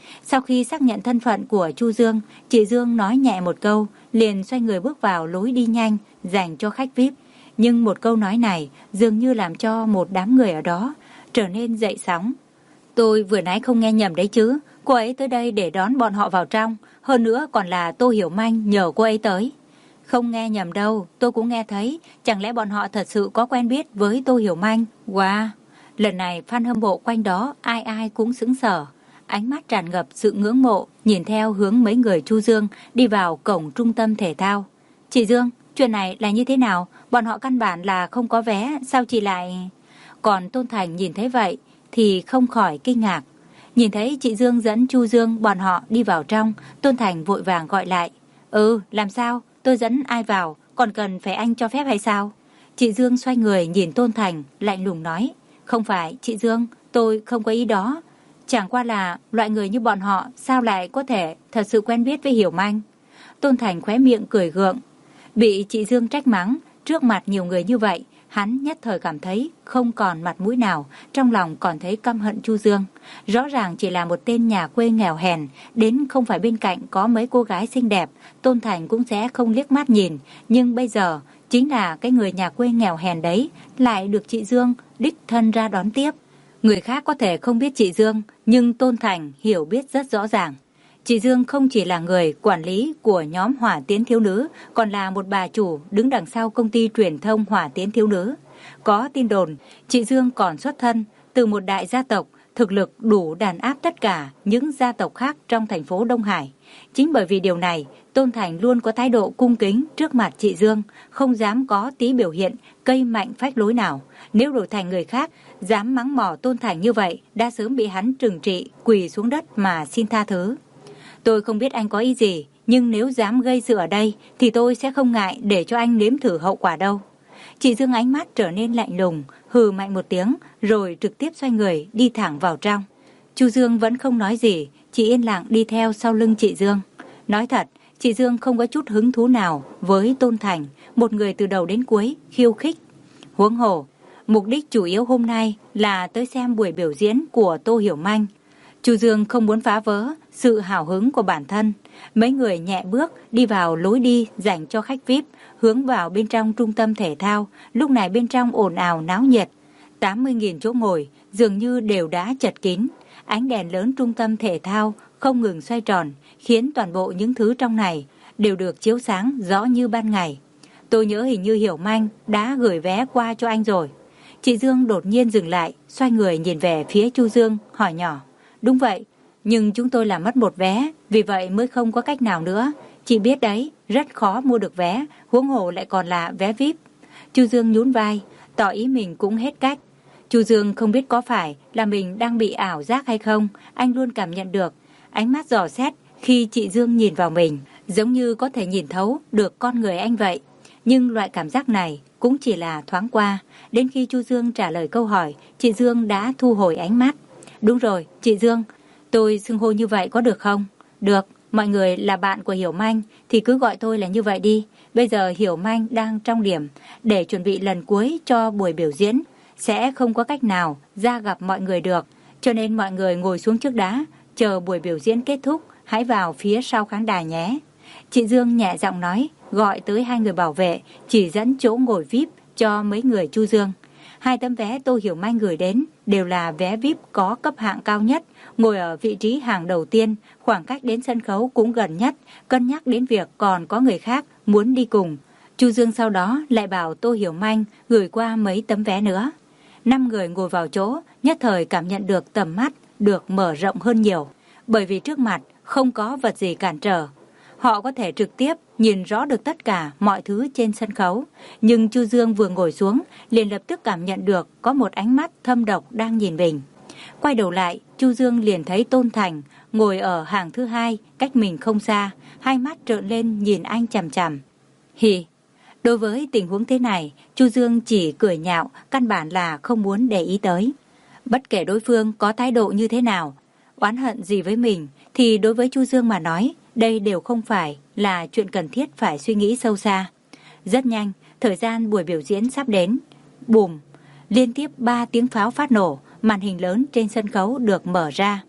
Sau khi xác nhận thân phận của Chu Dương, chị Dương nói nhẹ một câu, liền xoay người bước vào lối đi nhanh dành cho khách vi ai pi. Nhưng một câu nói này dường như làm cho một đám người ở đó trở nên dậy sóng. Tôi vừa nãy không nghe nhầm đấy chứ, cô ấy tới đây để đón bọn họ vào trong, hơn nữa còn là Tô Hiểu Manh nhờ cô ấy tới. Không nghe nhầm đâu, tôi cũng nghe thấy, chẳng lẽ bọn họ thật sự có quen biết với Tô Hiểu Manh? Wow, lần này fan hâm mộ quanh đó ai ai cũng sững sờ, ánh mắt tràn ngập sự ngưỡng mộ, nhìn theo hướng mấy người Chu Dương đi vào cổng trung tâm thể thao. Chị Dương, chuyện này là như thế nào? Bọn họ căn bản là không có vé, sao chị lại... Còn Tôn Thành nhìn thấy vậy thì không khỏi kinh ngạc. Nhìn thấy chị Dương dẫn Chu Dương bọn họ đi vào trong, Tôn Thành vội vàng gọi lại. Ừ, làm sao? Tôi dẫn ai vào, còn cần phải anh cho phép hay sao? Chị Dương xoay người nhìn Tôn Thành, lạnh lùng nói. Không phải, chị Dương, tôi không có ý đó. Chẳng qua là loại người như bọn họ sao lại có thể thật sự quen biết với Hiểu Manh? Tôn Thành khóe miệng cười gượng. Bị chị Dương trách mắng, trước mặt nhiều người như vậy, hắn nhất thời cảm thấy không còn mặt mũi nào, trong lòng còn thấy căm hận Chu Dương. Rõ ràng chỉ là một tên nhà quê nghèo hèn, đến không phải bên cạnh có mấy cô gái xinh đẹp, Tôn Thành cũng sẽ không liếc mắt nhìn. Nhưng bây giờ, chính là cái người nhà quê nghèo hèn đấy, lại được chị Dương đích thân ra đón tiếp. Người khác có thể không biết chị Dương, nhưng Tôn Thành hiểu biết rất rõ ràng. Chị Dương không chỉ là người quản lý của nhóm Hỏa Tiến Thiếu Nữ, còn là một bà chủ đứng đằng sau công ty truyền thông Hỏa Tiến Thiếu Nữ. Có tin đồn, chị Dương còn xuất thân từ một đại gia tộc, thực lực đủ đàn áp tất cả những gia tộc khác trong thành phố Đông Hải. Chính bởi vì điều này, Tôn Thành luôn có thái độ cung kính trước mặt chị Dương, không dám có tí biểu hiện cây mạnh phách lối nào. Nếu đổi thành người khác, dám mắng mỏ Tôn Thành như vậy, đã sớm bị hắn trừng trị, quỳ xuống đất mà xin tha thứ. Tôi không biết anh có ý gì, nhưng nếu dám gây sự ở đây thì tôi sẽ không ngại để cho anh nếm thử hậu quả đâu. Chị Dương ánh mắt trở nên lạnh lùng, hừ mạnh một tiếng, rồi trực tiếp xoay người đi thẳng vào trong. Chu Dương vẫn không nói gì, chỉ yên lặng đi theo sau lưng chị Dương. Nói thật, chị Dương không có chút hứng thú nào với Tôn Thành, một người từ đầu đến cuối khiêu khích. Huống hồ, mục đích chủ yếu hôm nay là tới xem buổi biểu diễn của Tô Hiểu Manh. Chu Dương không muốn phá vỡ sự hào hứng của bản thân. Mấy người nhẹ bước đi vào lối đi dành cho khách vi ai pi, hướng vào bên trong trung tâm thể thao. Lúc này bên trong ồn ào náo nhiệt, tám mươi nghìn chỗ ngồi dường như đều đã chật kín. Ánh đèn lớn trung tâm thể thao không ngừng xoay tròn, khiến toàn bộ những thứ trong này đều được chiếu sáng rõ như ban ngày. Tôi nhớ hình như Hiểu Manh đã gửi vé qua cho anh rồi. Chị Dương đột nhiên dừng lại, xoay người nhìn về phía Chu Dương, hỏi nhỏ. Đúng vậy, nhưng chúng tôi làm mất một vé, vì vậy mới không có cách nào nữa. Chị biết đấy, rất khó mua được vé, huống hồ lại còn là vé vi ai pi. Chu Dương nhún vai, tỏ ý mình cũng hết cách. Chu Dương không biết có phải là mình đang bị ảo giác hay không, anh luôn cảm nhận được ánh mắt dò xét khi chị Dương nhìn vào mình, giống như có thể nhìn thấu được con người anh vậy. Nhưng loại cảm giác này cũng chỉ là thoáng qua, đến khi Chu Dương trả lời câu hỏi, chị Dương đã thu hồi ánh mắt. Đúng rồi, chị Dương, tôi xưng hô như vậy có được không? Được, mọi người là bạn của Hiểu Manh thì cứ gọi tôi là như vậy đi. Bây giờ Hiểu Manh đang trong điểm để chuẩn bị lần cuối cho buổi biểu diễn, sẽ không có cách nào ra gặp mọi người được. Cho nên mọi người ngồi xuống trước đã, chờ buổi biểu diễn kết thúc, hãy vào phía sau khán đài nhé. Chị Dương nhẹ giọng nói, gọi tới hai người bảo vệ, chỉ dẫn chỗ ngồi vi ai pi cho mấy người Chu Dương. Hai tấm vé Tô Hiểu Manh gửi đến đều là vé vi ai pi có cấp hạng cao nhất, ngồi ở vị trí hàng đầu tiên, khoảng cách đến sân khấu cũng gần nhất, cân nhắc đến việc còn có người khác muốn đi cùng. Chu Dương sau đó lại bảo Tô Hiểu Manh gửi qua mấy tấm vé nữa. Năm người ngồi vào chỗ, nhất thời cảm nhận được tầm mắt được mở rộng hơn nhiều, bởi vì trước mặt không có vật gì cản trở. Họ có thể trực tiếp nhìn rõ được tất cả mọi thứ trên sân khấu. Nhưng Chu Dương vừa ngồi xuống, liền lập tức cảm nhận được có một ánh mắt thâm độc đang nhìn mình. Quay đầu lại, Chu Dương liền thấy Tôn Thành ngồi ở hàng thứ hai, cách mình không xa, hai mắt trợn lên nhìn anh chằm chằm. Hì, đối với tình huống thế này, Chu Dương chỉ cười nhạo, căn bản là không muốn để ý tới. Bất kể đối phương có thái độ như thế nào, oán hận gì với mình, thì đối với Chu Dương mà nói, đây đều không phải là chuyện cần thiết phải suy nghĩ sâu xa. Rất nhanh, thời gian buổi biểu diễn sắp đến. Bùm, liên tiếp ba tiếng pháo phát nổ, màn hình lớn trên sân khấu được mở ra.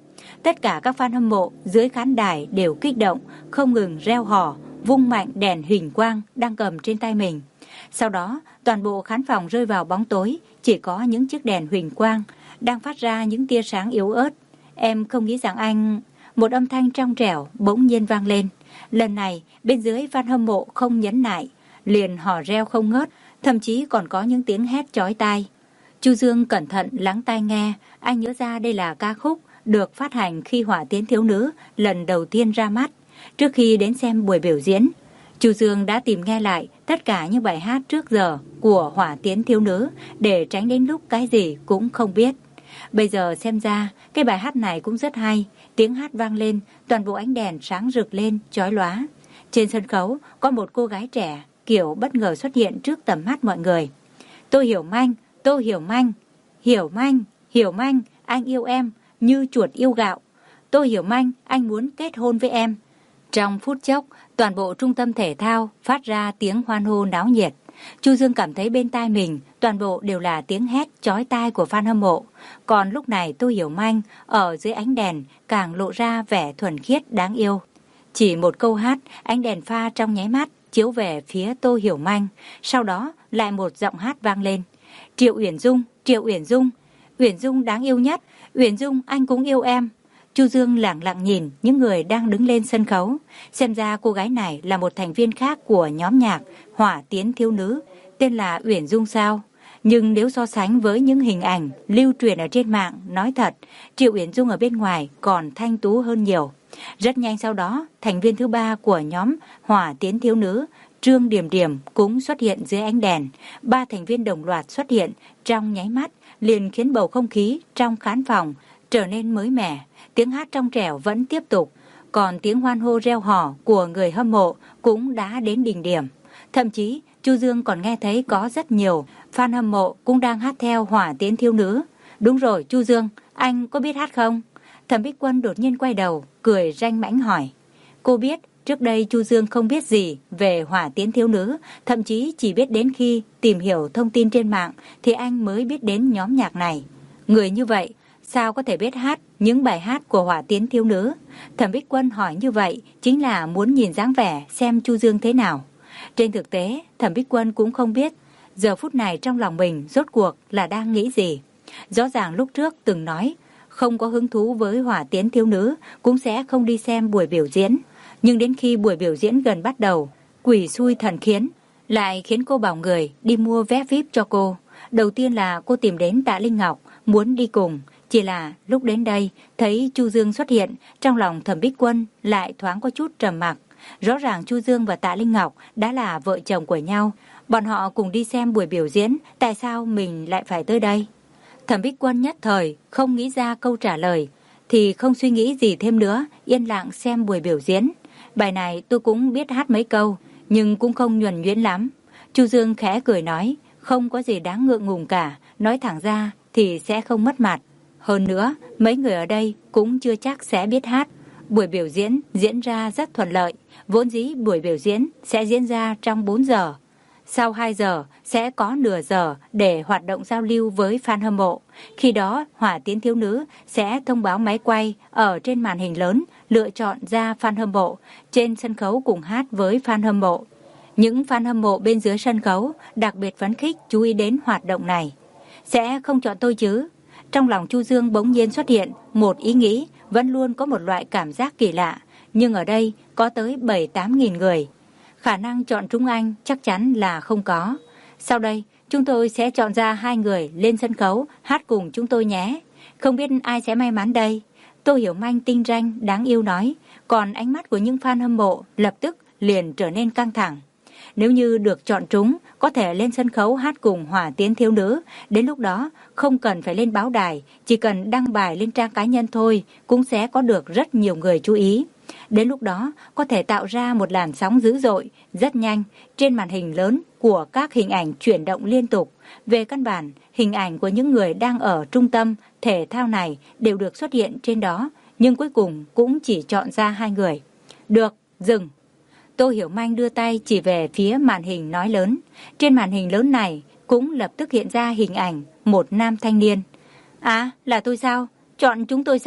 Tất cả các fan hâm mộ dưới khán đài đều kích động, không ngừng reo hò, vung mạnh đèn huỳnh quang đang cầm trên tay mình. Sau đó, toàn bộ khán phòng rơi vào bóng tối, chỉ có những chiếc đèn huỳnh quang đang phát ra những tia sáng yếu ớt. Em không nghĩ rằng anh... Một âm thanh trong trẻo bỗng nhiên vang lên. Lần này, bên dưới fan hâm mộ không nhẫn nại, liền hò reo không ngớt, thậm chí còn có những tiếng hét chói tai. Chu Dương cẩn thận lắng tai nghe, anh nhớ ra đây là ca khúc được phát hành khi Hỏa Tiến Thiếu Nữ lần đầu tiên ra mắt. Trước khi đến xem buổi biểu diễn, Chu Dương đã tìm nghe lại tất cả những bài hát trước giờ của Hỏa Tiến Thiếu Nữ để tránh đến lúc cái gì cũng không biết. Bây giờ xem ra, cái bài hát này cũng rất hay. Tiếng hát vang lên, toàn bộ ánh đèn sáng rực lên, chói lóa. Trên sân khấu có một cô gái trẻ kiểu bất ngờ xuất hiện trước tầm mắt mọi người. Tôi Hiểu Manh, tôi Hiểu Manh, Hiểu Manh, Hiểu Manh, anh yêu em như chuột yêu gạo. Tôi Hiểu Manh, anh muốn kết hôn với em. Trong phút chốc, toàn bộ trung tâm thể thao phát ra tiếng hoan hô náo nhiệt. Chu Dương cảm thấy bên tai mình toàn bộ đều là tiếng hét chói tai của fan hâm mộ. Còn lúc này Tôi Hiểu Manh ở dưới ánh đèn càng lộ ra vẻ thuần khiết đáng yêu. Chỉ một câu hát, ánh đèn pha trong nháy mắt chiếu về phía Tôi Hiểu Manh. Sau đó lại một giọng hát vang lên. Triệu Uyển Dung, Triệu Uyển Dung, Uyển Dung đáng yêu nhất, Uyển Dung anh cũng yêu em. Chu Dương lẳng lặng nhìn những người đang đứng lên sân khấu. Xem ra cô gái này là một thành viên khác của nhóm nhạc Hỏa Tiến Thiếu Nữ, tên là Uyển Dung sao? Nhưng nếu so sánh với những hình ảnh lưu truyền ở trên mạng, nói thật, Triệu Uyển Dung ở bên ngoài còn thanh tú hơn nhiều. Rất nhanh sau đó, thành viên thứ ba của nhóm Hỏa Tiến Thiếu Nữ, Trương Điểm Điểm cũng xuất hiện dưới ánh đèn. Ba thành viên đồng loạt xuất hiện trong nháy mắt, liền khiến bầu không khí trong khán phòng trở nên mới mẻ. Tiếng hát trong trẻo vẫn tiếp tục, còn tiếng hoan hô reo hò của người hâm mộ cũng đã đến đỉnh điểm. Thậm chí, Chu Dương còn nghe thấy có rất nhiều fan hâm mộ cũng đang hát theo Hỏa Tiến Thiếu Nữ. Đúng rồi, Chu Dương, anh có biết hát không? Thẩm Bích Quân đột nhiên quay đầu, cười ranh mãnh hỏi. Cô biết, trước đây Chu Dương không biết gì về Hỏa Tiến Thiếu Nữ, thậm chí chỉ biết đến khi tìm hiểu thông tin trên mạng thì anh mới biết đến nhóm nhạc này. Người như vậy, sao có thể biết hát những bài hát của Hỏa Tiến Thiếu Nữ? Thẩm Bích Quân hỏi như vậy chính là muốn nhìn dáng vẻ xem Chu Dương thế nào. Trên thực tế, Thẩm Bích Quân cũng không biết giờ phút này trong lòng mình rốt cuộc là đang nghĩ gì. Rõ ràng lúc trước từng nói không có hứng thú với Hỏa Tiến Thiếu Nữ cũng sẽ không đi xem buổi biểu diễn. Nhưng đến khi buổi biểu diễn gần bắt đầu, quỷ xui thần khiến lại khiến cô bảo người đi mua vé vi ai pi cho cô. Đầu tiên là cô tìm đến Tạ Linh Ngọc muốn đi cùng. Chỉ là lúc đến đây thấy Chu Dương xuất hiện, trong lòng Thẩm Bích Quân lại thoáng có chút trầm mặc. Rõ ràng Chu Dương và Tạ Linh Ngọc đã là vợ chồng của nhau. Bọn họ cùng đi xem buổi biểu diễn, tại sao mình lại phải tới đây? Thẩm Bích Quân nhất thời không nghĩ ra câu trả lời, thì không suy nghĩ gì thêm nữa, yên lặng xem buổi biểu diễn. Bài này tôi cũng biết hát mấy câu, nhưng cũng không nhuần nhuyễn lắm. Chu Dương khẽ cười nói, không có gì đáng ngượng ngùng cả, nói thẳng ra thì sẽ không mất mặt. Hơn nữa, mấy người ở đây cũng chưa chắc sẽ biết hát. Buổi biểu diễn diễn ra rất thuận lợi. Vốn dĩ buổi biểu diễn sẽ diễn ra trong bốn giờ. Sau hai giờ sẽ có nửa giờ để hoạt động giao lưu với fan hâm mộ. Khi đó, Hỏa Tiến Thiếu Nữ sẽ thông báo máy quay ở trên màn hình lớn, lựa chọn ra fan hâm mộ, trên sân khấu cùng hát với fan hâm mộ. Những fan hâm mộ bên dưới sân khấu đặc biệt phấn khích chú ý đến hoạt động này. Sẽ không chọn tôi chứ? Trong lòng Chu Dương bỗng nhiên xuất hiện một ý nghĩ, vẫn luôn có một loại cảm giác kỳ lạ, nhưng ở đây có tới bảy tám nghìn người. Khả năng chọn chúng anh chắc chắn là không có. Sau đây, chúng tôi sẽ chọn ra hai người lên sân khấu hát cùng chúng tôi nhé. Không biết ai sẽ may mắn đây? Tôi Hiểu Manh tinh ranh đáng yêu nói, còn ánh mắt của những fan hâm mộ lập tức liền trở nên căng thẳng. Nếu như được chọn trúng, có thể lên sân khấu hát cùng Hỏa Tiến Thiếu Nữ. Đến lúc đó, không cần phải lên báo đài, chỉ cần đăng bài lên trang cá nhân thôi, cũng sẽ có được rất nhiều người chú ý. Đến lúc đó, có thể tạo ra một làn sóng dữ dội, rất nhanh, trên màn hình lớn của các hình ảnh chuyển động liên tục. Về căn bản, hình ảnh của những người đang ở trung tâm thể thao này đều được xuất hiện trên đó, nhưng cuối cùng cũng chỉ chọn ra hai người. Được, dừng. Tô Hiểu Manh đưa tay chỉ về phía màn hình nói lớn. Trên màn hình lớn này cũng lập tức hiện ra hình ảnh một nam thanh niên. À, là tôi sao? Chọn chúng tôi sao?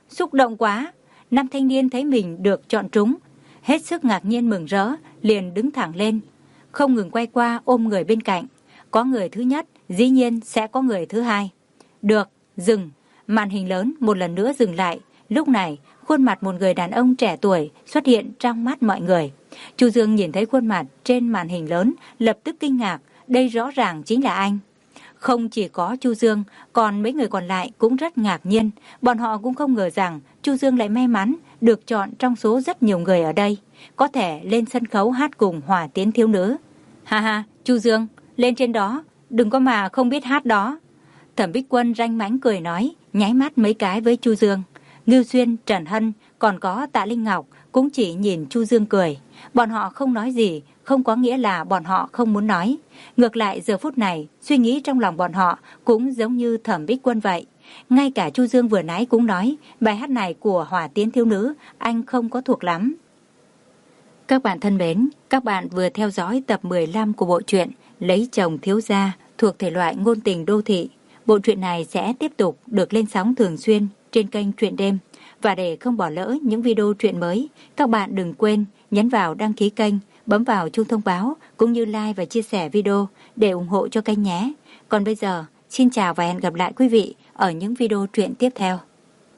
xúc động quá. Nam thanh niên thấy mình được chọn trúng, hết sức ngạc nhiên mừng rỡ, liền đứng thẳng lên, không ngừng quay qua ôm người bên cạnh. Có người thứ nhất, dĩ nhiên sẽ có người thứ hai. Được, dừng. Màn hình lớn một lần nữa dừng lại. Lúc này, khuôn mặt một người đàn ông trẻ tuổi xuất hiện trong mắt mọi người. Chu Dương nhìn thấy khuôn mặt trên màn hình lớn, lập tức kinh ngạc, đây rõ ràng chính là anh. Không chỉ có Chu Dương, còn mấy người còn lại cũng rất ngạc nhiên. Bọn họ cũng không ngờ rằng Chu Dương lại may mắn được chọn trong số rất nhiều người ở đây, có thể lên sân khấu hát cùng Hỏa Tiến thiếu nữ. Ha ha, Chu Dương, lên trên đó, đừng có mà không biết hát đó. Thẩm Bích Quân ranh mãnh cười nói, nháy mắt mấy cái với Chu Dương. Ngưu Xuyên, Trần Hân, còn có Tạ Linh Ngọc cũng chỉ nhìn Chu Dương cười. Bọn họ không nói gì, không có nghĩa là bọn họ không muốn nói. Ngược lại giờ phút này, suy nghĩ trong lòng bọn họ cũng giống như Thẩm Bích Quân vậy. Ngay cả Chu Dương vừa nãy cũng nói, bài hát này của Hỏa Tiến thiếu nữ, anh không có thuộc lắm. Các bạn thân mến, các bạn vừa theo dõi tập mười lăm của bộ truyện Lấy chồng thiếu gia thuộc thể loại ngôn tình đô thị. Bộ truyện này sẽ tiếp tục được lên sóng thường xuyên trên kênh Truyện Đêm. Và để không bỏ lỡ những video truyện mới, các bạn đừng quên nhấn vào đăng ký kênh, bấm vào chuông thông báo cũng như like và chia sẻ video để ủng hộ cho kênh nhé. Còn bây giờ, xin chào và hẹn gặp lại quý vị ở những video truyện tiếp theo.